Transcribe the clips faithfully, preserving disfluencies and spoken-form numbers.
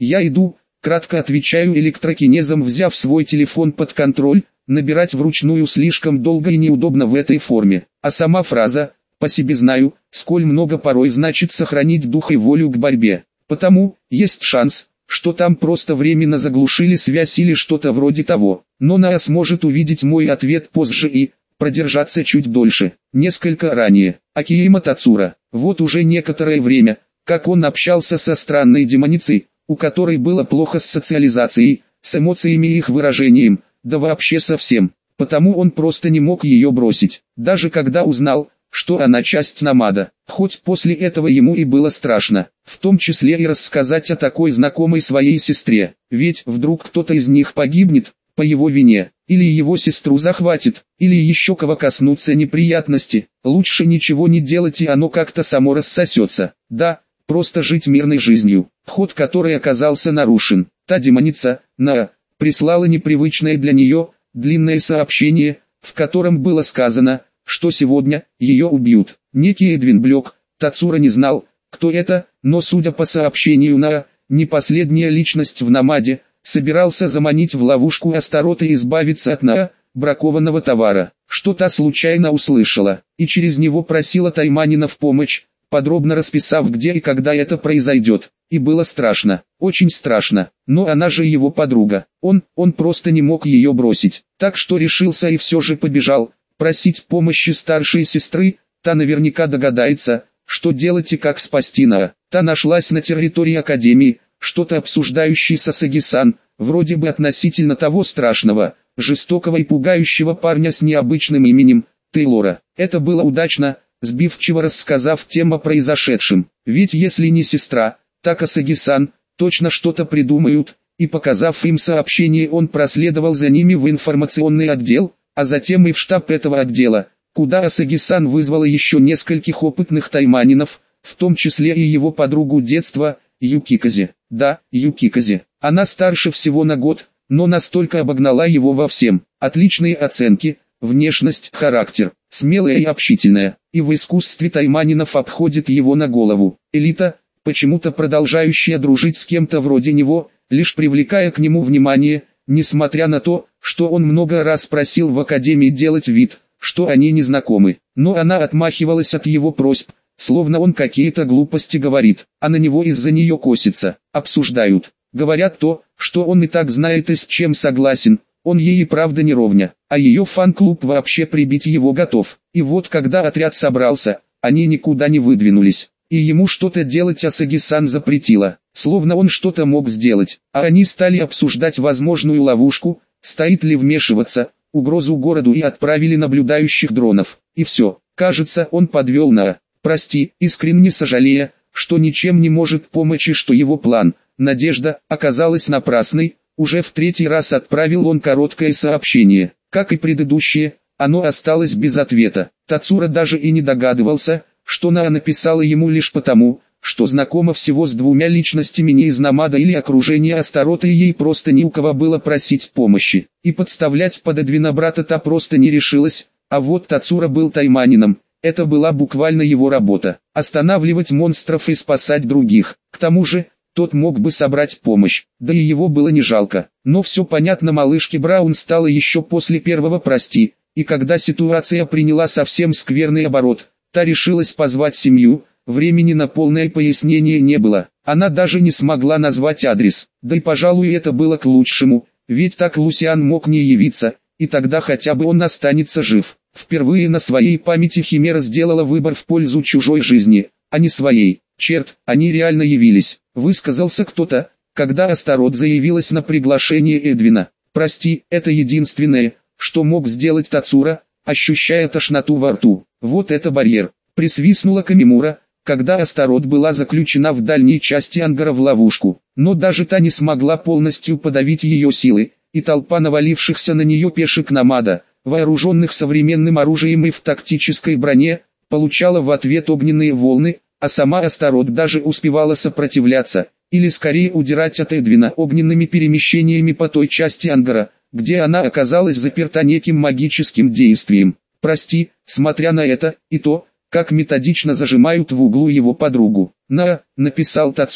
«Я иду», кратко отвечаю электрокинезом, взяв свой телефон под контроль. Набирать вручную слишком долго и неудобно в этой форме. А сама фраза «по себе знаю», сколь много порой значит сохранить дух и волю к борьбе. Потому, есть шанс, что там просто временно заглушили связь или что-то вроде того. Но Наа сможет увидеть мой ответ позже и продержаться чуть дольше. Несколько ранее. Акиима Тацура. Вот уже некоторое время, как он общался со странной демоницей, у которой было плохо с социализацией, с эмоциями и их выражением, да вообще совсем. Потому он просто не мог ее бросить, даже когда узнал, что она часть Намада. Хоть после этого ему и было страшно, в том числе и рассказать о такой знакомой своей сестре. Ведь вдруг кто-то из них погибнет, по его вине, или его сестру захватит, или еще кого коснутся неприятности. Лучше ничего не делать, и оно как-то само рассосется. Да, просто жить мирной жизнью, ход которой оказался нарушен. Та демоница, Наа, прислала непривычное для нее, длинное сообщение, в котором было сказано, что сегодня ее убьют. Некий Эдвин Блек. Тацура не знал, кто это, но судя по сообщению Наа, не последняя личность в Намаде, собирался заманить в ловушку Астарота и избавиться от Наа, бракованного товара, что та случайно услышала, и через него просила Тайманина в помощь, подробно расписав, где и когда это произойдет. И было страшно, очень страшно, но она же его подруга, он, он просто не мог ее бросить, так что решился и все же побежал, просить помощи старшей сестры. Та наверняка догадается, что делать и как спасти Наа. Та нашлась на территории Академии, что-то обсуждающий с Асаги-сан, вроде бы относительно того страшного, жестокого и пугающего парня с необычным именем, Тейлора. Это было удачно, сбивчиво рассказав тем о произошедшем, ведь если не сестра, так Асаги-сан точно что-то придумают, и показав им сообщение, он проследовал за ними в информационный отдел, а затем и в штаб этого отдела, куда Асаги-сан вызвала еще нескольких опытных тайманинов, в том числе и его подругу детства, Юкиказе. Да, Юкиказе. Она старше всего на год, но настолько обогнала его во всем. Отличные оценки, внешность, характер, смелая и общительная, и в искусстве тайманинов обходит его на голову. Элита, почему-то продолжающая дружить с кем-то вроде него, лишь привлекая к нему внимание, несмотря на то, что он много раз просил в Академии делать вид, что они не знакомы. Но она отмахивалась от его просьб, словно он какие-то глупости говорит, а на него из-за нее косится, обсуждают, говорят то, что он и так знает и с чем согласен, он ей и правда не ровня, а ее фан-клуб вообще прибить его готов. И вот когда отряд собрался, они никуда не выдвинулись, и ему что-то делать Асаги-сан запретила, словно он что-то мог сделать, а они стали обсуждать возможную ловушку, стоит ли вмешиваться, угрозу городу, и отправили наблюдающих дронов, и все, кажется, он подвел Наа. Прости, искренне сожалея, что ничем не может помочь и что его план, надежда, оказалась напрасной, уже в третий раз отправил он короткое сообщение. Как и предыдущее, оно осталось без ответа. Тацура даже и не догадывался, что Наа написала ему лишь потому, что знакома всего с двумя личностями не из Намада или окружения Астарота, и ей просто не у кого было просить помощи. И подставлять под Эдвина брата та просто не решилась, а вот Тацура был тайманином. Это была буквально его работа – останавливать монстров и спасать других. К тому же, тот мог бы собрать помощь, да и его было не жалко. Но все понятно малышке Браун стало еще после первого «прости», и когда ситуация приняла совсем скверный оборот, та решилась позвать семью, времени на полное пояснение не было. Она даже не смогла назвать адрес, да и пожалуй это было к лучшему, ведь так Лусиан мог не явиться, и тогда хотя бы он останется жив. Впервые на своей памяти Химера сделала выбор в пользу чужой жизни, а не своей. Черт, они реально явились, высказался кто-то, когда Астарот заявилась на приглашение Эдвина. Прости, это единственное, что мог сделать Тацура, ощущая тошноту во рту. Вот это барьер, присвистнула Камимура, когда Астарот была заключена в дальней части ангара в ловушку. Но даже та не смогла полностью подавить ее силы, и толпа навалившихся на нее пешек Намада, вооруженных современным оружием и в тактической броне, получала в ответ огненные волны, а сама Астарот даже успевала сопротивляться, или скорее удирать от Эдвина огненными перемещениями по той части ангара, где она оказалась заперта неким магическим действием. Прости, смотря на это, и то, как методично зажимают в углу его подругу. «Наа», — написал Тацура,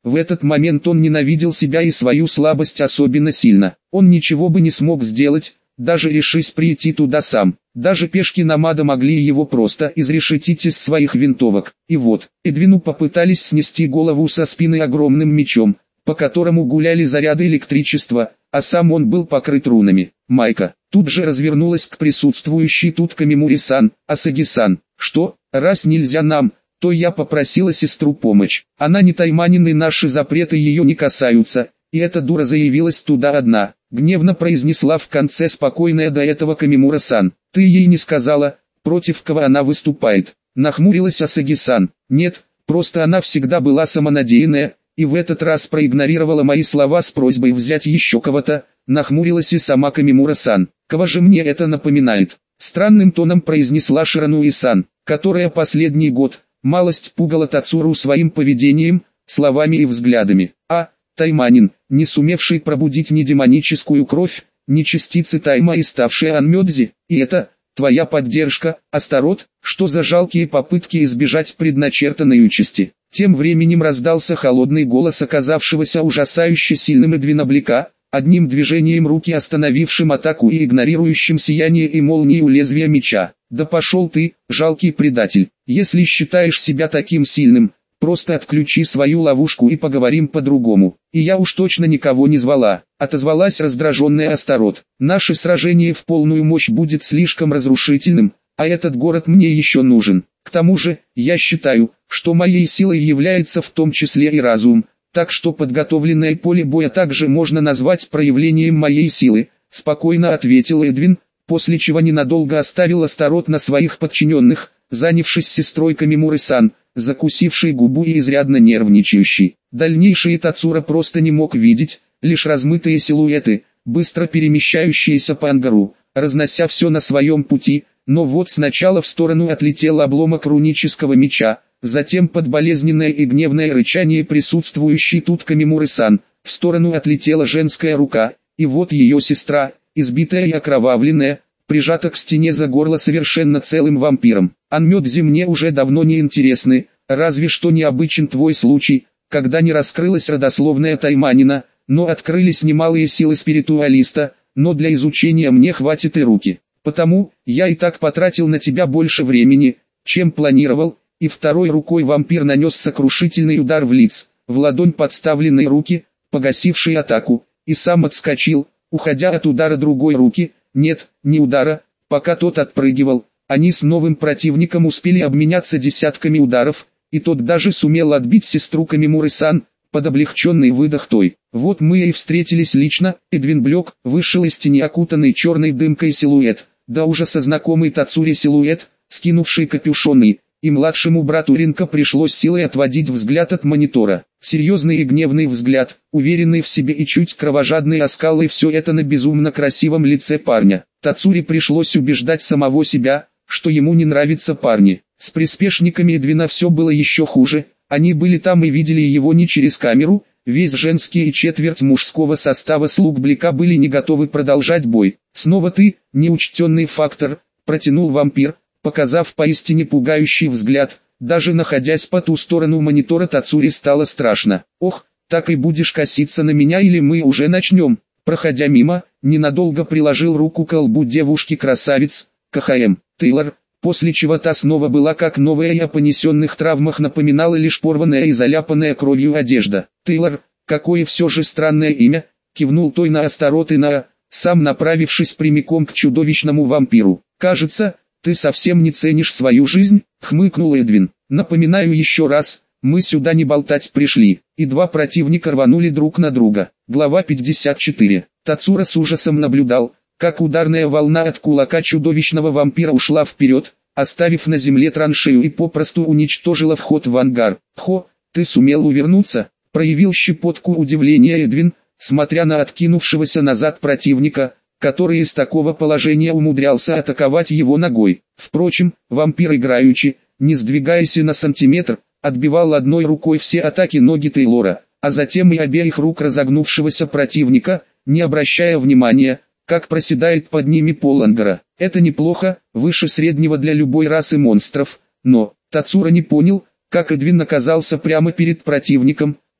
В этот момент он ненавидел себя и свою слабость особенно сильно. Он ничего бы не смог сделать, даже решись прийти туда сам. Даже пешки Намада могли его просто изрешетить из своих винтовок. И вот, Эдвину попытались снести голову со спины огромным мечом, по которому гуляли заряды электричества, а сам он был покрыт рунами. Майка тут же развернулась к присутствующей тут Камимури-сан: «Асаги-сан, что, раз нельзя нам, то я попросила сестру помочь. Она не тайманин и наши запреты ее не касаются, и эта дура заявилась туда одна», гневно произнесла в конце спокойная до этого Камимура-сан. «Ты ей не сказала, против кого она выступает?» Нахмурилась Асаги-сан. «Нет, просто она всегда была самонадеянная, и в этот раз проигнорировала мои слова с просьбой взять еще кого-то», нахмурилась и сама Камимура-сан. «Кого же мне это напоминает?» Странным тоном произнесла Ширануи-сан, которая последний год малость пугала Тацуру своим поведением, словами и взглядами. «А, тайманин, не сумевший пробудить ни демоническую кровь, ни частицы тайма и ставший Анмёдзи, и это, твоя поддержка, Астарот, что за жалкие попытки избежать предначертанной участи». Тем временем раздался холодный голос оказавшегося ужасающе сильным Эдвина Блика, одним движением руки остановившим атаку и игнорирующим сияние и молнии у лезвия меча. «Да пошел ты, жалкий предатель, если считаешь себя таким сильным, просто отключи свою ловушку и поговорим по-другому». «И я уж точно никого не звала», — отозвалась раздраженная Астарот. «Наше сражение в полную мощь будет слишком разрушительным, а этот город мне еще нужен. К тому же, я считаю, что моей силой является в том числе и разум, так что подготовленное поле боя также можно назвать проявлением моей силы», — спокойно ответил Эдвин, после чего ненадолго оставил Астарот на своих подчиненных, занявшись сестрой Камимуры-сан, закусившей губу и изрядно нервничающей. Дальнейшее Тацура просто не мог видеть, лишь размытые силуэты, быстро перемещающиеся по ангару, разнося все на своем пути, но вот сначала в сторону отлетел обломок рунического меча, затем под болезненное и гневное рычание присутствующей тут Камимуры-сан, в сторону отлетела женская рука, и вот ее сестра, избитая и окровавленная, прижата к стене за горло совершенно целым вампиром. «Анмёдзи мне уже давно не интересны, разве что необычен твой случай, когда не раскрылась родословная тайманина, но открылись немалые силы спиритуалиста, но для изучения мне хватит и руки. Потому, я и так потратил на тебя больше времени, чем планировал», и второй рукой вампир нанес сокрушительный удар в лиц, в ладонь подставленной руки, погасившей атаку, и сам отскочил, уходя от удара другой руки. Нет, не удара, пока тот отпрыгивал, они с новым противником успели обменяться десятками ударов, и тот даже сумел отбить сестру Камимуры-сан, под облегченный выдох той. «Вот мы и встретились лично», Эдвин Блек вышел из тени окутанный черной дымкой силуэт, да ужаса знакомый Тацуре силуэт, скинувший капюшоны, и младшему брату Ринка пришлось силой отводить взгляд от монитора. Серьезный и гневный взгляд, уверенный в себе и чуть кровожадный оскал, и все это на безумно красивом лице парня. Тацуре пришлось убеждать самого себя, что ему не нравятся парни. С приспешниками Эдвина все было еще хуже, они были там и видели его не через камеру, весь женский и четверть мужского состава слуг Блика были не готовы продолжать бой. «Снова ты, неучтенный фактор», протянул вампир, показав поистине пугающий взгляд. Даже находясь по ту сторону монитора Тацуре стало страшно. «Ох, так и будешь коситься на меня или мы уже начнем?» Проходя мимо, ненадолго приложил руку к лбу девушки-красавиц, КХМ, Тейлор, после чего та снова была как новая и о понесенных травмах напоминала лишь порванная и заляпанная кровью одежда. «Тейлор, какое все же странное имя», кивнул той на Астарот и на, сам направившись прямиком к чудовищному вампиру. «Кажется, ты совсем не ценишь свою жизнь», хмыкнул Эдвин. «Напоминаю еще раз, мы сюда не болтать пришли». И два противника рванули друг на друга. Глава пятьдесят четыре. Тацура с ужасом наблюдал, как ударная волна от кулака чудовищного вампира ушла вперед, оставив на земле траншею и попросту уничтожила вход в ангар. «Хо, ты сумел увернуться?» проявил щепотку удивления Эдвин, смотря на откинувшегося назад противника, который из такого положения умудрялся атаковать его ногой. Впрочем, вампир играючи, не сдвигаясь и на сантиметр, отбивал одной рукой все атаки ноги Тейлора, а затем и обеих рук разогнувшегося противника, не обращая внимания, как проседает под ними пол ангара. Это неплохо, выше среднего для любой расы монстров, но Тацура не понял, как Эдвин оказался прямо перед противником,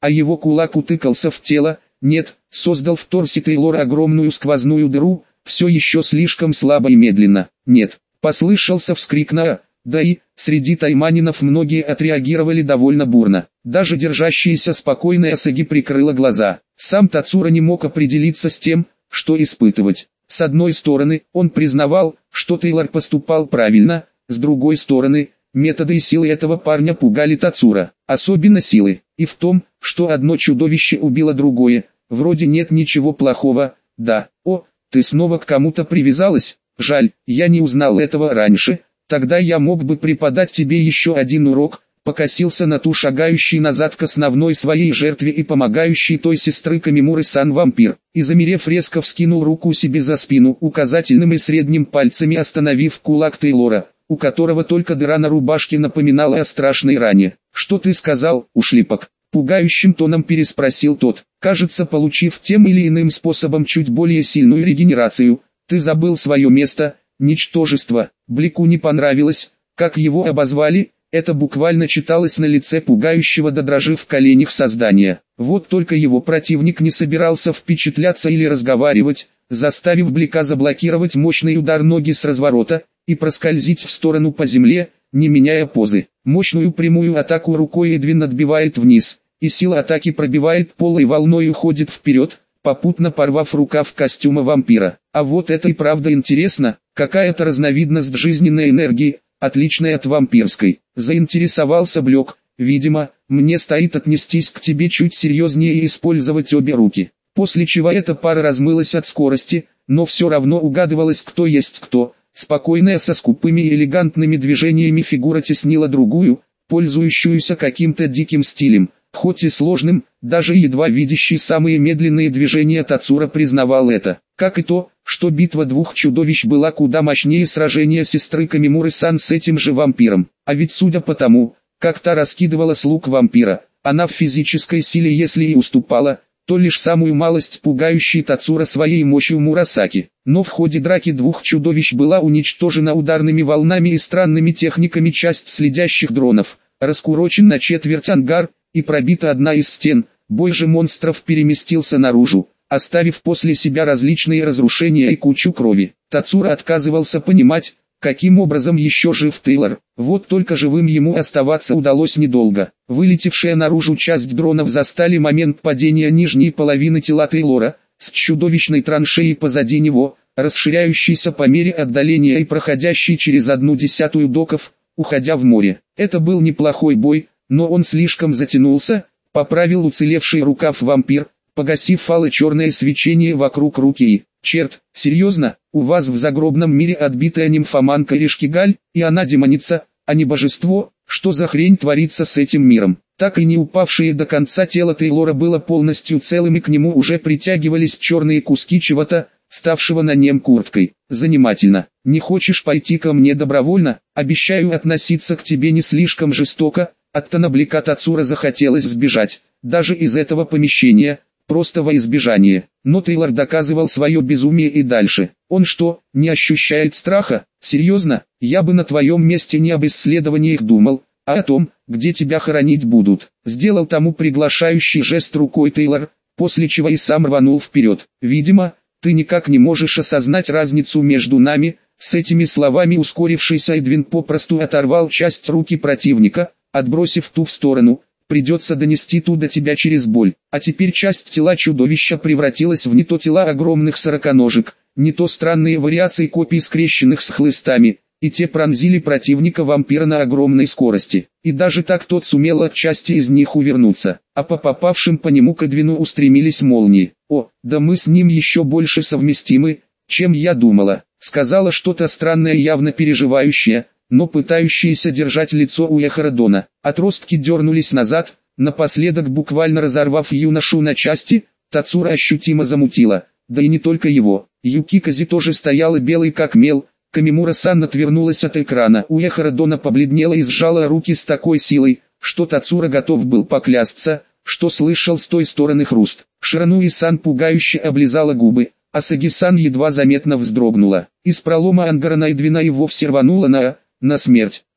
а его кулак утыкался в тело, нет, создал в торсе Тейлора огромную сквозную дыру, все еще слишком слабо и медленно, нет, послышался вскрик на, да и, среди тайманинов многие отреагировали довольно бурно, даже держащаяся спокойная Асаги прикрыла глаза, сам Тацура не мог определиться с тем, что испытывать. С одной стороны, он признавал, что Тейлор поступал правильно, с другой стороны, методы и силы этого парня пугали Тацура, особенно силы, и в том, что одно чудовище убило другое, вроде нет ничего плохого, да, о, ты снова к кому-то привязалась, жаль, я не узнал этого раньше, тогда я мог бы преподать тебе еще один урок, покосился на ту шагающий назад к основной своей жертве и помогающей той сестры Камимуры-сан вампир, и замерев резко вскинул руку себе за спину указательным и средним пальцами остановив кулак Тейлора, у которого только дыра на рубашке напоминала о страшной ране. «Что ты сказал, ушлепок?» Пугающим тоном переспросил тот, кажется, получив тем или иным способом чуть более сильную регенерацию. «Ты забыл свое место, ничтожество». Блику не понравилось, как его обозвали, это буквально читалось на лице пугающего до дрожи в коленях создания. Вот только его противник не собирался впечатляться или разговаривать, заставив Блика заблокировать мощный удар ноги с разворота и проскользить в сторону по земле, не меняя позы. Мощную прямую атаку рукой Эдвин отбивает вниз, и сила атаки пробивает пол и волной уходит вперед, попутно порвав рукав костюма вампира. А вот это и правда интересно, какая-то разновидность жизненной энергии, отличная от вампирской. Заинтересовался Блек, видимо, мне стоит отнестись к тебе чуть серьезнее и использовать обе руки. После чего эта пара размылась от скорости, но все равно угадывалось кто есть кто. Спокойная со скупыми и элегантными движениями фигура теснила другую, пользующуюся каким-то диким стилем, хоть и сложным, даже едва видящий самые медленные движения Тацура признавал это, как и то, что битва двух чудовищ была куда мощнее сражения сестры Камимуры-сан с этим же вампиром, а ведь судя по тому, как та раскидывала слуг вампира, она в физической силе если и уступала, то лишь самую малость пугающей Тацура своей мощью Мурасаки. Но в ходе драки двух чудовищ была уничтожена ударными волнами и странными техниками часть следящих дронов, раскурочен на четверть ангар, и пробита одна из стен, бой же монстров переместился наружу, оставив после себя различные разрушения и кучу крови. Тацура отказывался понимать, каким образом еще жив Тейлор, вот только живым ему оставаться удалось недолго. Вылетевшая наружу часть дронов застали момент падения нижней половины тела Тейлора, с чудовищной траншеей позади него, расширяющейся по мере отдаления и проходящей через одну десятую доков, уходя в море. Это был неплохой бой, но он слишком затянулся, поправил уцелевший рукав вампир, погасив фалы черное свечение вокруг руки. Черт, серьезно, у вас в загробном мире отбитая нимфоманка Ришкигаль, и она демоница, а не божество, что за хрень творится с этим миром? Так и не упавшее до конца тело Тейлора было полностью целым и к нему уже притягивались черные куски чего-то, ставшего на нем курткой. Занимательно. Не хочешь пойти ко мне добровольно? Обещаю относиться к тебе не слишком жестоко. От Танаблика Тацура захотелось сбежать, даже из этого помещения, просто во избежание. Но Тейлор доказывал свое безумие и дальше. Он что, не ощущает страха? Серьезно? Я бы на твоем месте не об исследованиях думал, а о том, где тебя хоронить будут. Сделал тому приглашающий жест рукой Тейлор, после чего и сам рванул вперед. Видимо, ты никак не можешь осознать разницу между нами. С этими словами ускорившийся Эдвин попросту оторвал часть руки противника, отбросив ту в сторону. Придется донести ту до тебя через боль. А теперь часть тела чудовища превратилась в не то тела огромных сороконожек, не то странные вариации копий скрещенных с хлыстами, и те пронзили противника вампира на огромной скорости. И даже так тот сумел от части из них увернуться, а по попавшим по нему к Эдвину устремились молнии. О, да мы с ним еще больше совместимы, чем я думала. Сказала что-то странное, явно переживающее, но пытающиеся держать лицо у Эхародона. Отростки дернулись назад, напоследок буквально разорвав юношу на части. Тацура ощутимо замутила, да и не только его. Юкикази тоже стояла белой как мел. Камимура-сан отвернулась от экрана. У Эхародона побледнела и сжала руки с такой силой, что Тацура готов был поклясться, что слышал с той стороны хруст. Ширануи-сан пугающе облизала губы, а Саги-сан едва заметно вздрогнула. Из пролома ангара на Эдвина и вовсе рванула на... на смерть.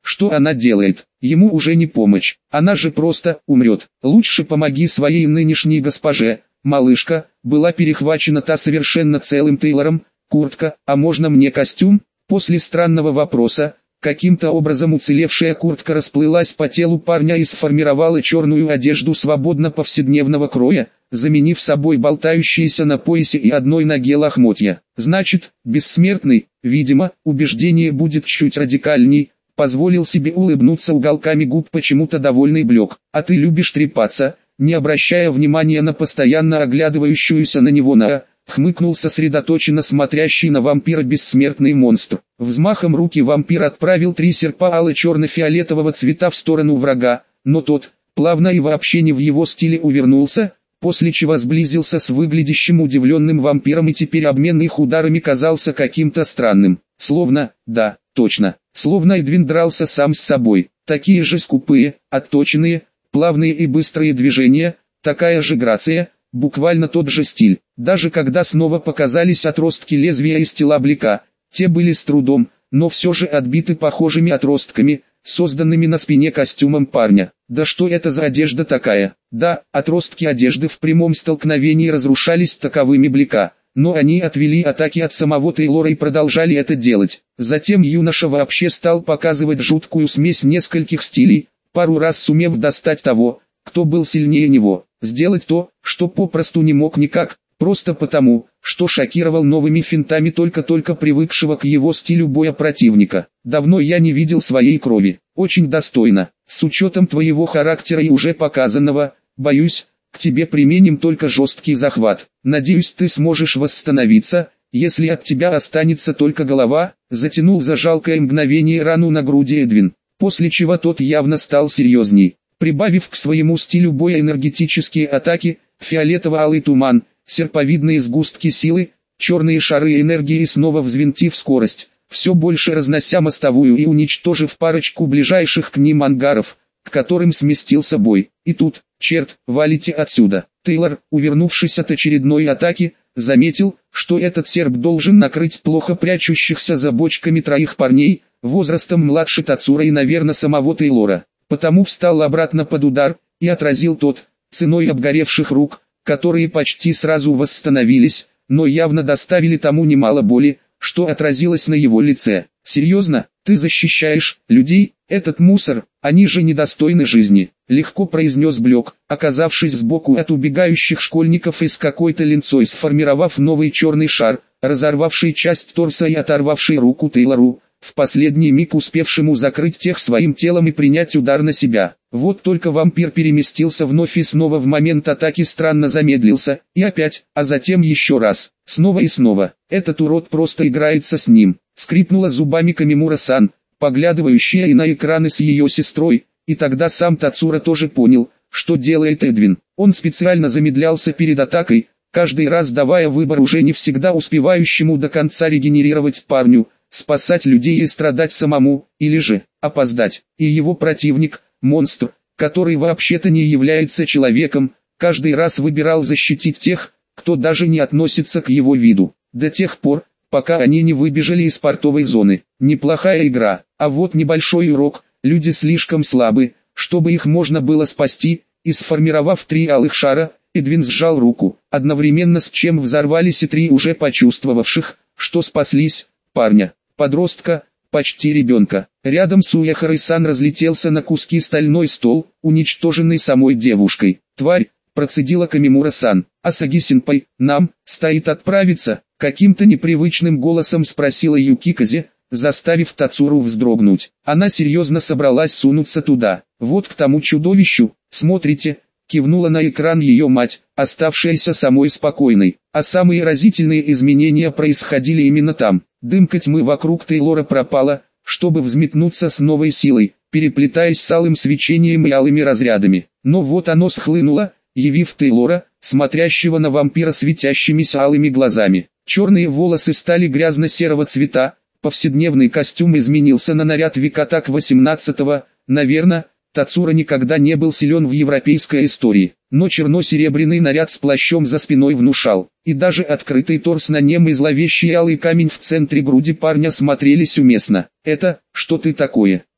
что она делает? Ему уже не помочь, она же просто умрет. Лучше помоги своей нынешней госпоже. Малышка, была перехвачена та совершенно целым Тейлором. Куртка, а можно мне костюм? После странного вопроса, каким-то образом уцелевшая куртка расплылась по телу парня и сформировала черную одежду свободно повседневного кроя, заменив собой болтающиеся на поясе и одной ноге лохмотья. Значит, бессмертный, видимо, убеждение будет чуть радикальней, позволил себе улыбнуться уголками губ почему-то довольный Блек. А ты любишь трепаться, не обращая внимания на постоянно оглядывающуюся на него на... Хмыкнул сосредоточенно смотрящий на вампира бессмертный монстр. Взмахом руки вампир отправил три серпа ало-черно-фиолетового цвета в сторону врага, но тот, плавно и вообще не в его стиле увернулся, после чего сблизился с выглядящим удивленным вампиром и теперь обмен их ударами казался каким-то странным. Словно, да, точно, словно Эдвин дрался сам с собой. Такие же скупые, отточенные, плавные и быстрые движения, такая же грация, буквально тот же стиль. Даже когда снова показались отростки лезвия из тела Блека, те были с трудом, но все же отбиты похожими отростками, созданными на спине костюмом парня. Да что это за одежда такая? Да, отростки одежды в прямом столкновении разрушались таковыми Блека, но они отвели атаки от самого Тейлора и продолжали это делать. Затем юноша вообще стал показывать жуткую смесь нескольких стилей, пару раз сумев достать того, кто был сильнее него, сделать то, что попросту не мог никак, просто потому, что шокировал новыми финтами только-только привыкшего к его стилю боя противника. Давно я не видел своей крови, очень достойно, с учетом твоего характера и уже показанного, боюсь, к тебе применим только жесткий захват. Надеюсь, ты сможешь восстановиться, если от тебя останется только голова, затянул за жалкое мгновение рану на груди Эдвин, после чего тот явно стал серьезней. Прибавив к своему стилю боя энергетические атаки, фиолетово-алый туман, серповидные сгустки силы, черные шары энергии и снова взвинтив скорость, все больше разнося мостовую и уничтожив парочку ближайших к ним ангаров, к которым сместился бой. И тут, черт, валите отсюда. Тейлор, увернувшись от очередной атаки, заметил, что этот серп должен накрыть плохо прячущихся за бочками троих парней, возрастом младше Тацура и, наверное, самого Тейлора. Потому встал обратно под удар, и отразил тот, ценой обгоревших рук, которые почти сразу восстановились, но явно доставили тому немало боли, что отразилось на его лице. «Серьезно, ты защищаешь людей, этот мусор, они же недостойны жизни», — легко произнес Блек, оказавшись сбоку от убегающих школьников и с какой-то линцой сформировав новый черный шар, разорвавший часть торса и оторвавший руку Тейлору, в последний миг успевшему закрыть тех своим телом и принять удар на себя. Вот только вампир переместился вновь и снова в момент атаки странно замедлился, и опять, а затем еще раз, снова и снова. Этот урод просто играется с ним. Скрипнула зубами Камимура-сан, поглядывающая и на экраны с ее сестрой, и тогда сам Тацура тоже понял, что делает Эдвин. Он специально замедлялся перед атакой, каждый раз давая выбор уже не всегда успевающему до конца регенерировать парню, спасать людей и страдать самому, или же, опоздать. И его противник, монстр, который вообще-то не является человеком, каждый раз выбирал защитить тех, кто даже не относится к его виду, до тех пор, пока они не выбежали из портовой зоны. Неплохая игра, а вот небольшой урок, люди слишком слабы, чтобы их можно было спасти, и сформировав три алых шара, Эдвин сжал руку, одновременно с чем взорвались и три уже почувствовавших, что спаслись, парня, подростка, почти ребенка. Рядом с Уэхарой-сан разлетелся на куски стальной стол, уничтоженный самой девушкой. «Тварь!» – процедила Камимура-сан. «Асаги-сенпай, нам, стоит отправиться?» – каким-то непривычным голосом спросила Юкиказе, заставив Тацуру вздрогнуть. Она серьезно собралась сунуться туда. «Вот к тому чудовищу, смотрите!» – кивнула на экран ее мать, оставшаяся самой спокойной. А самые разительные изменения происходили именно там. Дымка тьмы вокруг Тейлора пропала, чтобы взметнуться с новой силой, переплетаясь с алым свечением и алыми разрядами. Но вот оно схлынуло, явив Тейлора, смотрящего на вампира светящимися алыми глазами. Черные волосы стали грязно-серого цвета, повседневный костюм изменился на наряд Викатак восемнадцатого, наверное, Тацура никогда не был силен в европейской истории, но черно-серебряный наряд с плащом за спиной внушал, и даже открытый торс на нем и зловещий алый камень в центре груди парня смотрелись уместно. «Это, что ты такое?»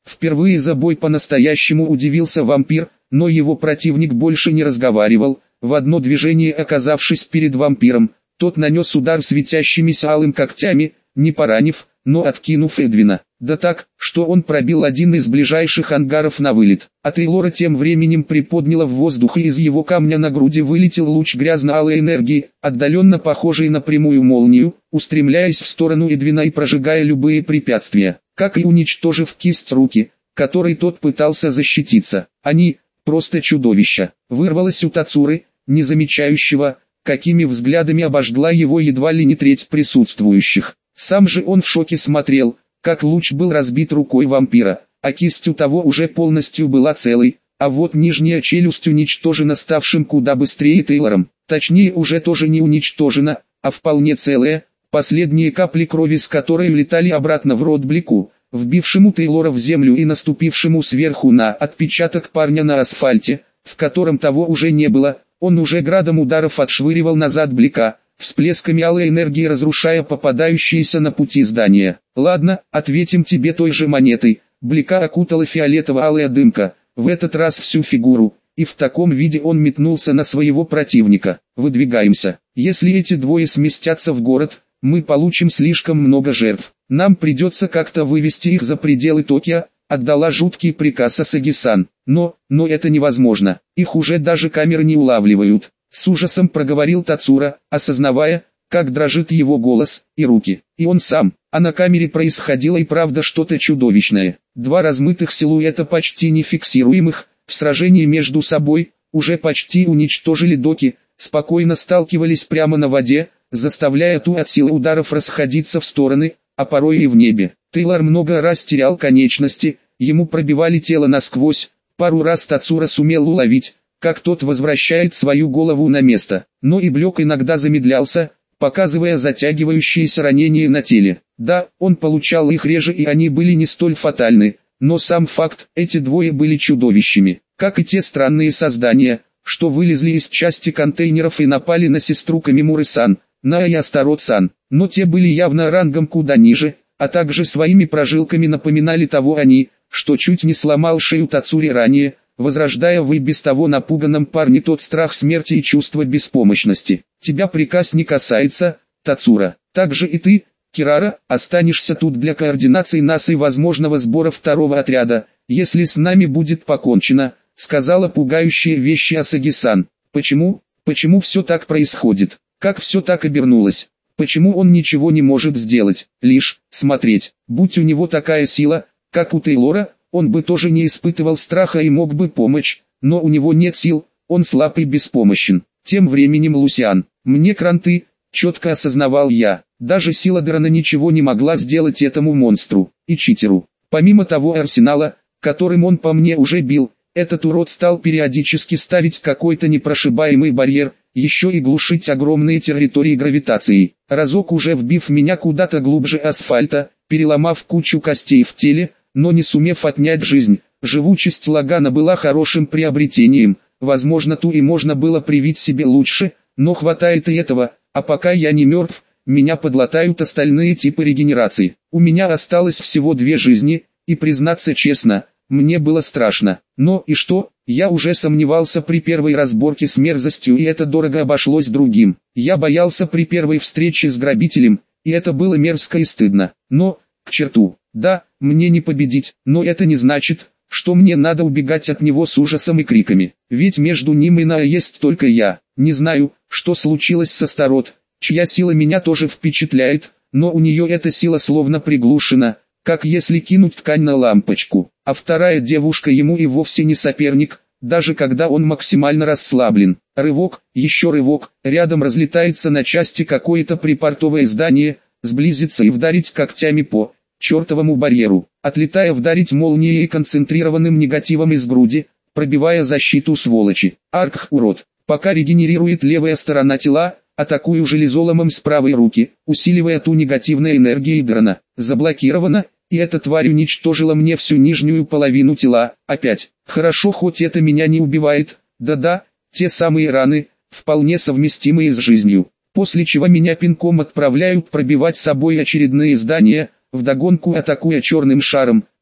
Впервые за бой по-настоящему удивился вампир, но его противник больше не разговаривал. В одно движение оказавшись перед вампиром, тот нанес удар светящимися алым когтями, не поранив, но откинув Эдвина. Да так, что он пробил один из ближайших ангаров на вылет. А Тейлора тем временем приподняла в воздух, и из его камня на груди вылетел луч грязно-алой энергии, отдаленно похожий на прямую молнию, устремляясь в сторону Эдвина и прожигая любые препятствия, как и уничтожив кисть руки, которой тот пытался защититься. Они, просто чудовища, вырвалось у Тацуры, не замечающего, какими взглядами обожгла его едва ли не треть присутствующих. Сам же он в шоке смотрел, как луч был разбит рукой вампира, а кисть у того уже полностью была целой, а вот нижняя челюсть уничтожена ставшим куда быстрее Тейлором, точнее уже тоже не уничтожена, а вполне целая, последние капли крови с которой летали обратно в рот Блику, вбившему Тейлора в землю и наступившему сверху на отпечаток парня на асфальте, в котором того уже не было. Он уже градом ударов отшвыривал назад Блика, всплесками алой энергии разрушая попадающиеся на пути здания. «Ладно, ответим тебе той же монетой». Блика окутала фиолетово-алая дымка, в этот раз всю фигуру, и в таком виде он метнулся на своего противника. «Выдвигаемся. Если эти двое сместятся в город, мы получим слишком много жертв. Нам придется как-то вывести их за пределы Токио», отдала жуткий приказ Асаги-сан. «Но, но это невозможно, их уже даже камеры не улавливают», с ужасом проговорил Тацура, осознавая, как дрожит его голос и руки. И он сам, а на камере происходило и правда что-то чудовищное. Два размытых силуэта почти нефиксируемых, в сражении между собой, уже почти уничтожили доки, спокойно сталкивались прямо на воде, заставляя ту от силы ударов расходиться в стороны, а порой и в небе. Тейлор много раз терял конечности, ему пробивали тело насквозь, пару раз Тацура сумел уловить, как тот возвращает свою голову на место, но и Блек иногда замедлялся, показывая затягивающиеся ранения на теле. Да, он получал их реже и они были не столь фатальны, но сам факт, эти двое были чудовищами, как и те странные создания, что вылезли из части контейнеров и напали на сестру Камимуры-сан, на и Астарот-сан, но те были явно рангом куда ниже, а также своими прожилками напоминали того они, что чуть не сломал шею Тацуре ранее, возрождая в и без того напуганном парне тот страх смерти и чувство беспомощности. «Тебя приказ не касается, Тацура. Также и ты, Кирара, останешься тут для координации нас и возможного сбора второго отряда, если с нами будет покончено», сказала пугающие вещи Асаги-сан. «Почему, почему все так происходит? Как все так обернулось? Почему он ничего не может сделать, лишь смотреть? Будь у него такая сила, как у Тейлора, он бы тоже не испытывал страха и мог бы помочь, но у него нет сил, он слаб и беспомощен». Тем временем Лусиан: «Мне кранты», четко осознавал я, даже сила Дрона ничего не могла сделать этому монстру и читеру. Помимо того арсенала, которым он по мне уже бил, этот урод стал периодически ставить какой-то непрошибаемый барьер, еще и глушить огромные территории гравитацией. Разок уже вбив меня куда-то глубже асфальта, переломав кучу костей в теле, но не сумев отнять жизнь. Живучесть Лагана была хорошим приобретением, возможно ту и можно было привить себе лучше, но хватает и этого, а пока я не мертв, меня подлатают остальные типы регенерации. У меня осталось всего две жизни, и признаться честно, мне было страшно. Но и что, я уже сомневался при первой разборке с мерзостью, и это дорого обошлось другим. Я боялся при первой встрече с грабителем, и это было мерзко и стыдно. Но, к черту, да, мне не победить, но это не значит, что мне надо убегать от него с ужасом и криками. Ведь между ним и Нао есть только я. Не знаю, что случилось с Астарот, чья сила меня тоже впечатляет, но у нее эта сила словно приглушена, как если кинуть ткань на лампочку. А вторая девушка ему и вовсе не соперник, даже когда он максимально расслаблен. Рывок, еще рывок, рядом разлетается на части какое-то припортовое здание, сблизиться и вдарить когтями по чертовому барьеру, отлетая вдарить молнией и концентрированным негативом из груди, пробивая защиту сволочи. Аркх, урод, пока регенерирует левая сторона тела, атакую железоломом с правой руки, усиливая ту негативной энергией дрона. Заблокировано, и эта тварь уничтожила мне всю нижнюю половину тела. Опять, хорошо хоть это меня не убивает, да-да, те самые раны, вполне совместимые с жизнью. После чего меня пинком отправляют пробивать собой очередные здания, вдогонку атакуя черным шаром,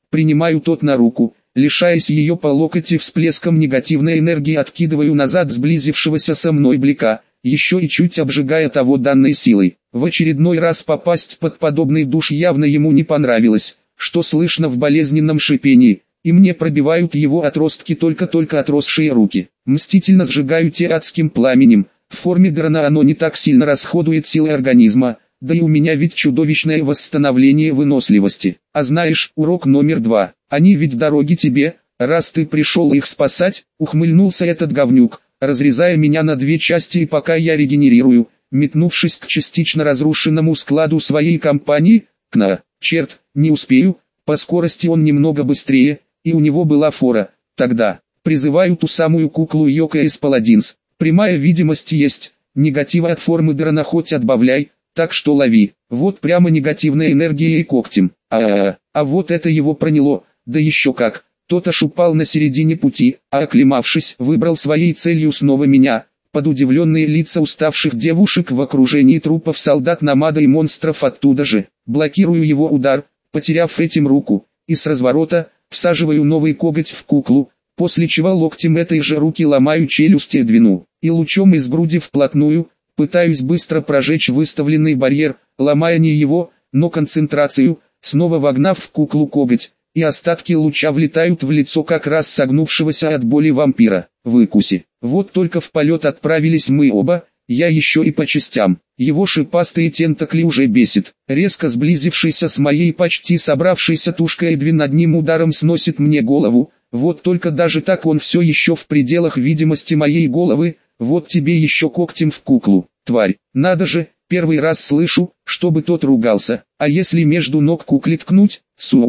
Принимаю тот на руку, лишаясь ее по локоть и всплеском негативной энергии откидываю назад сблизившегося со мной блика, еще и чуть обжигая того данной силой. В очередной раз попасть под подобный душ явно ему не понравилось, что слышно в болезненном шипении, и мне пробивают его отростки только-только отросшие руки. Мстительно сжигаю те адским пламенем, в форме дрона оно не так сильно расходует силы организма, да и у меня ведь чудовищное восстановление выносливости. А знаешь, урок номер два, они ведь дороги тебе, раз ты пришел их спасать, ухмыльнулся этот говнюк, разрезая меня на две части, и пока я регенерирую, метнувшись к частично разрушенному складу своей компании, кна, черт, не успею, по скорости он немного быстрее, и у него была фора. Тогда призываю ту самую куклу Йока из Паладинс. Прямая видимость есть, негатива от формы дрона хоть отбавляй, так что лови. Вот прямо негативная энергия и когтем. А, -а, -а, а вот это его проняло, да еще как. Тот аж упал на середине пути, а оклемавшись, выбрал своей целью снова меня, под удивленные лица уставших девушек в окружении трупов солдат Намада и монстров оттуда же. Блокирую его удар, потеряв этим руку, и с разворота всаживаю новый коготь в куклу, после чего локтем этой же руки ломаю челюсть и двину, и лучом из груди вплотную, пытаюсь быстро прожечь выставленный барьер, ломая не его, но концентрацию, снова вогнав в куклу коготь, и остатки луча влетают в лицо как раз согнувшегося от боли вампира. Выкуси. Вот только в полет отправились мы оба, я еще и по частям. Его шипастые тентакли уже бесит. Резко сблизившийся с моей почти собравшейся тушкой Эдвин одним ударом сносит мне голову. Вот только даже так он все еще в пределах видимости моей головы. Вот тебе еще когтем в куклу, тварь. Надо же, первый раз слышу, чтобы тот ругался. А если между ног кукле ткнуть?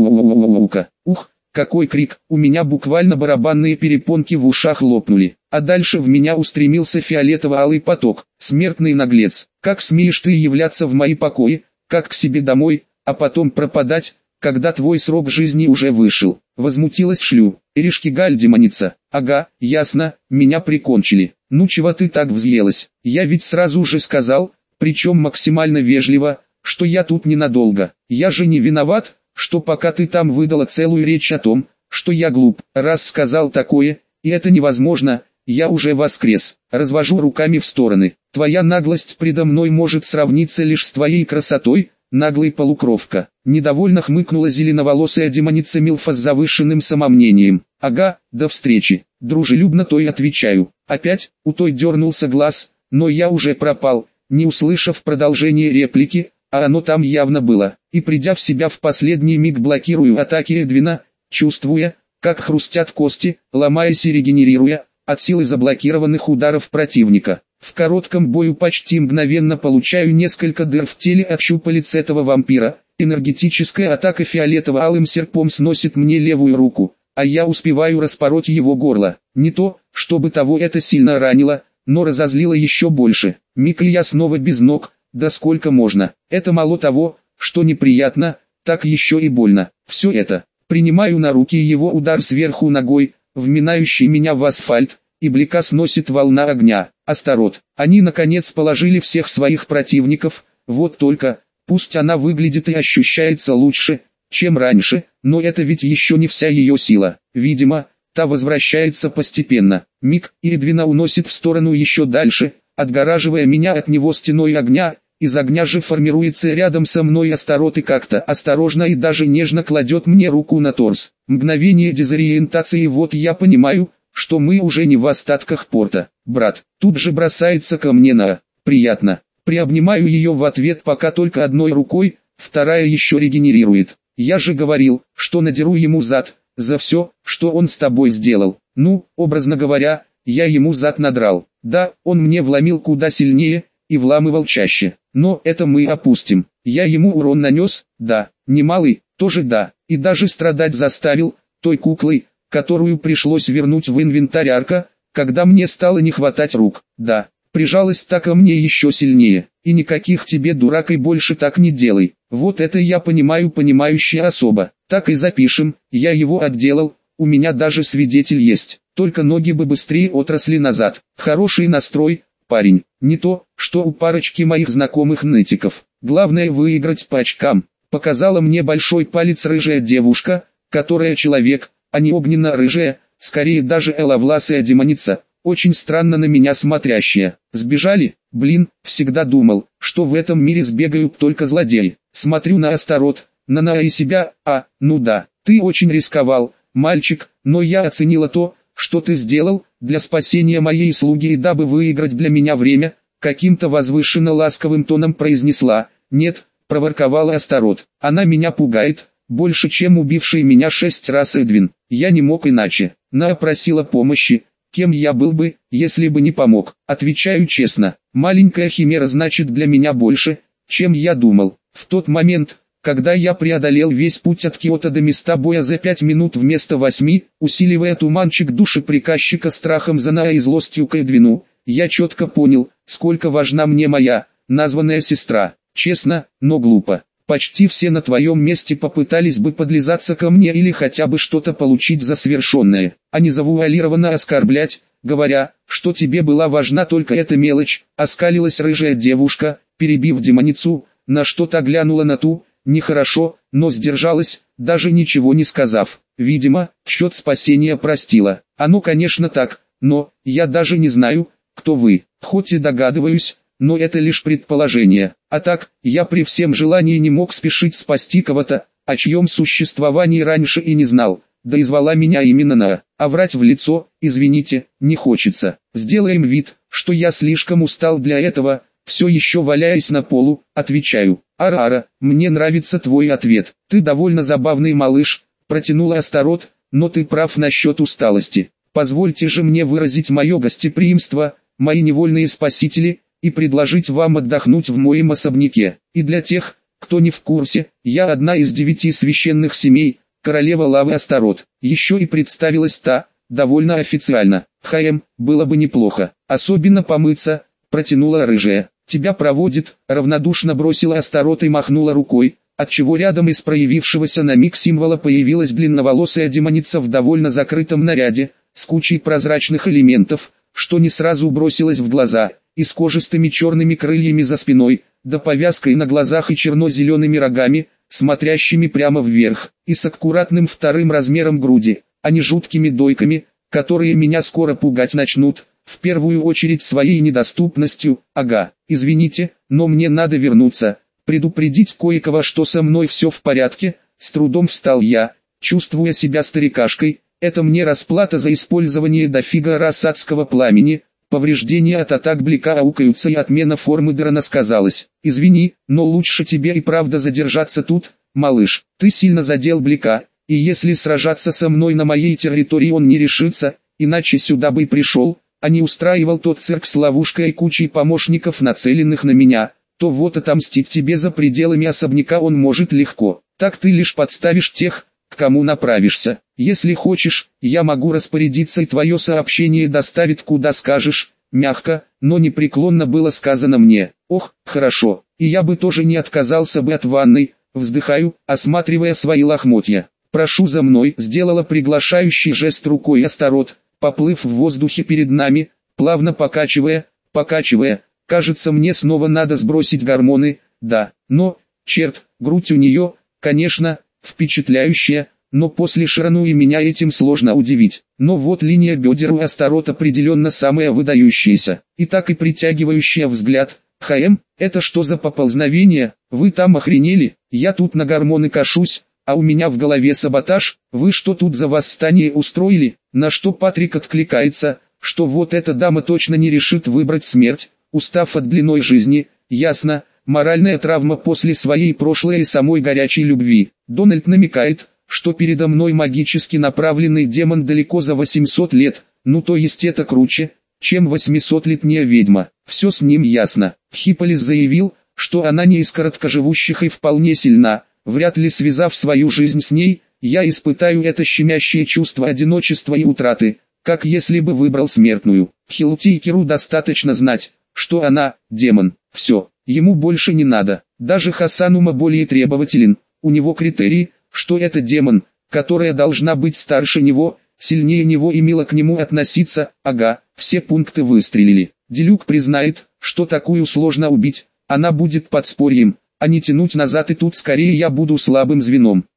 Сука. Ух, какой крик, у меня буквально барабанные перепонки в ушах лопнули. А дальше в меня устремился фиолетово-алый поток. Смертный наглец, как смеешь ты являться в мои покои, как к себе домой, а потом пропадать, когда твой срок жизни уже вышел. Возмутилась шлю. Эришкигаль демоница. Ага, ясно, меня прикончили. Ну чего ты так взъелась? Я ведь сразу же сказал, причем максимально вежливо, что я тут ненадолго. Я же не виноват, что пока ты там выдала целую речь о том, что я глуп. Раз сказал такое, и это невозможно, я уже воскрес. Развожу руками в стороны. Твоя наглость предо мной может сравниться лишь с твоей красотой, наглый полукровка. Недовольно хмыкнула зеленоволосая демоница Милфа с завышенным самомнением. Ага, до встречи. Дружелюбно той отвечаю. Опять, у той дернулся глаз, но я уже пропал, не услышав продолжения реплики, а оно там явно было. И придя в себя в последний миг блокирую атаки Эдвина, чувствуя, как хрустят кости, ломаясь и регенерируя, от силы заблокированных ударов противника. В коротком бою почти мгновенно получаю несколько дыр в теле от щупалец этого вампира. Энергетическая атака фиолетово-алым серпом сносит мне левую руку, а я успеваю распороть его горло. Не то, чтобы того это сильно ранило, но разозлило еще больше. Миг и я снова без ног, да сколько можно. Это мало того, что неприятно, так еще и больно. Все это. Принимаю на руки его удар сверху ногой, вминающий меня в асфальт, и блика сносит волна огня. Астарот. Они наконец положили всех своих противников, вот только, пусть она выглядит и ощущается лучше, чем раньше, но это ведь еще не вся ее сила. Видимо, та возвращается постепенно. Миг, и Эдвина уносит в сторону еще дальше, отгораживая меня от него стеной огня. Из огня же формируется рядом со мной Астарот и как-то осторожно и даже нежно кладет мне руку на торс. Мгновение дезориентации, вот я понимаю, что мы уже не в остатках порта. Брат, тут же бросается ко мне на «приятно». Приобнимаю ее в ответ пока только одной рукой, вторая еще регенерирует. Я же говорил, что надеру ему зад, за все, что он с тобой сделал. Ну, образно говоря, я ему зад надрал. Да, он мне вломил куда сильнее, и вламывал чаще. Но это мы опустим. Я ему урон нанес, да, немалый, тоже да, и даже страдать заставил, той куклой, которую пришлось вернуть в инвентарь арка, когда мне стало не хватать рук. Да, прижалась так ко мне еще сильнее. И никаких тебе, дурак, и больше так не делай. Вот это я понимаю, понимающая особа. Так и запишем, я его отделал, у меня даже свидетель есть. Только ноги бы быстрее отросли назад. Хороший настрой, парень. Не то, что у парочки моих знакомых нытиков. Главное выиграть по очкам. Показала мне большой палец рыжая девушка, которая человек, а не огненно-рыжая, скорее даже эловласая демоница, очень странно на меня смотрящая. Сбежали? Блин, всегда думал, что в этом мире сбегают только злодеи. Смотрю на Астарот, на Наа и себя, а, ну да, ты очень рисковал, мальчик, но я оценила то, что ты сделал, для спасения моей слуги и дабы выиграть для меня время, каким-то возвышенно ласковым тоном произнесла. Нет, проворковала Астарот, она меня пугает, больше чем убивший меня шесть раз Эдвин. Я не мог иначе. Наа просила помощи. Кем я был бы, если бы не помог? Отвечаю честно, маленькая химера значит для меня больше, чем я думал. В тот момент, когда я преодолел весь путь от Киота до места боя за пять минут вместо восьми, усиливая туманчик души приказчика страхом за Наа и злостью к Эдвину, я четко понял, сколько важна мне моя, названная сестра. Честно, но глупо. Почти все на твоем месте попытались бы подлизаться ко мне или хотя бы что-то получить за совершенное, а не завуалированно оскорблять, говоря, что тебе была важна только эта мелочь. Оскалилась рыжая девушка, перебив демоницу, на что-то глянула на ту, нехорошо, но сдержалась, даже ничего не сказав. Видимо, в счет спасения простила. Оно, конечно, так, но я даже не знаю, кто вы, хоть и догадываюсь, но это лишь предположение. А так, я при всем желании не мог спешить спасти кого-то, о чьем существовании раньше и не знал, да и звала меня именно Наа. А врать в лицо, извините, не хочется. Сделаем вид, что я слишком устал для этого, все еще валяясь на полу, отвечаю. Ара-ара, мне нравится твой ответ. Ты довольно забавный малыш, протянула Астарот, но ты прав насчет усталости. Позвольте же мне выразить мое гостеприимство, мои невольные спасители, и предложить вам отдохнуть в моем особняке. И для тех, кто не в курсе, я одна из девяти священных семей, королева лавы Астарот. Еще и представилась та, довольно официально. Хаем, было бы неплохо, особенно помыться, протянула рыжая. Тебя проводит, равнодушно бросила Астарот и махнула рукой, отчего рядом из проявившегося на миг символа появилась длинноволосая демоница в довольно закрытом наряде, с кучей прозрачных элементов, что не сразу бросилось в глаза, и с кожистыми черными крыльями за спиной, да повязкой на глазах и черно-зелеными рогами, смотрящими прямо вверх, и с аккуратным вторым размером груди, а не жуткими дойками, которые меня скоро пугать начнут, в первую очередь своей недоступностью. Ага, извините, но мне надо вернуться, предупредить кое-кого, что со мной все в порядке. С трудом встал я, чувствуя себя старикашкой. Это мне расплата за использование дофига раз адского пламени. Повреждения от атак Блика аукаются и отмена формы Дрона сказалась. Извини, но лучше тебе и правда задержаться тут, малыш. Ты сильно задел Блика, и если сражаться со мной на моей территории он не решится, иначе сюда бы и пришел, а не устраивал тот цирк с ловушкой и кучей помощников, нацеленных на меня, то вот отомстить тебе за пределами особняка он может легко. Так ты лишь подставишь тех, к кому направишься. Если хочешь, я могу распорядиться и твое сообщение доставит куда скажешь. Мягко, но непреклонно было сказано мне. Ох, хорошо, и я бы тоже не отказался бы от ванной. Вздыхаю, осматривая свои лохмотья. Прошу за мной, сделала приглашающий жест рукой Астарот, поплыв в воздухе перед нами, плавно покачивая, покачивая. Кажется, мне снова надо сбросить гормоны, да, но, черт, грудь у нее, конечно, впечатляющая, но после Ширану и меня этим сложно удивить. Но вот линия бедер у Астарот определенно самая выдающаяся, и так и притягивающая взгляд. Хаем, это что за поползновение, вы там охренели, я тут на гормоны кашусь, а у меня в голове саботаж, вы что тут за восстание устроили? На что Патрик откликается, что вот эта дама точно не решит выбрать смерть, устав от длиной жизни. Ясно, моральная травма после своей прошлой и самой горячей любви. Дональд намекает, что передо мной магически направленный демон далеко за восемьсот лет, ну то есть это круче, чем восьмисотлетняя ведьма. Все с ним ясно. Хипполис заявил, что она не из короткоживущих и вполне сильна, вряд ли связав свою жизнь с ней, я испытаю это щемящее чувство одиночества и утраты, как если бы выбрал смертную. Хилтейкеру достаточно знать, что она – демон. Все, ему больше не надо. Даже Хасанума более требователен, у него критерии, что это демон, которая должна быть старше него, сильнее него и мило к нему относиться. Ага, все пункты выстрелили. Делюк признает, что такую сложно убить, она будет подспорьем, а не тянуть назад, и тут скорее я буду слабым звеном.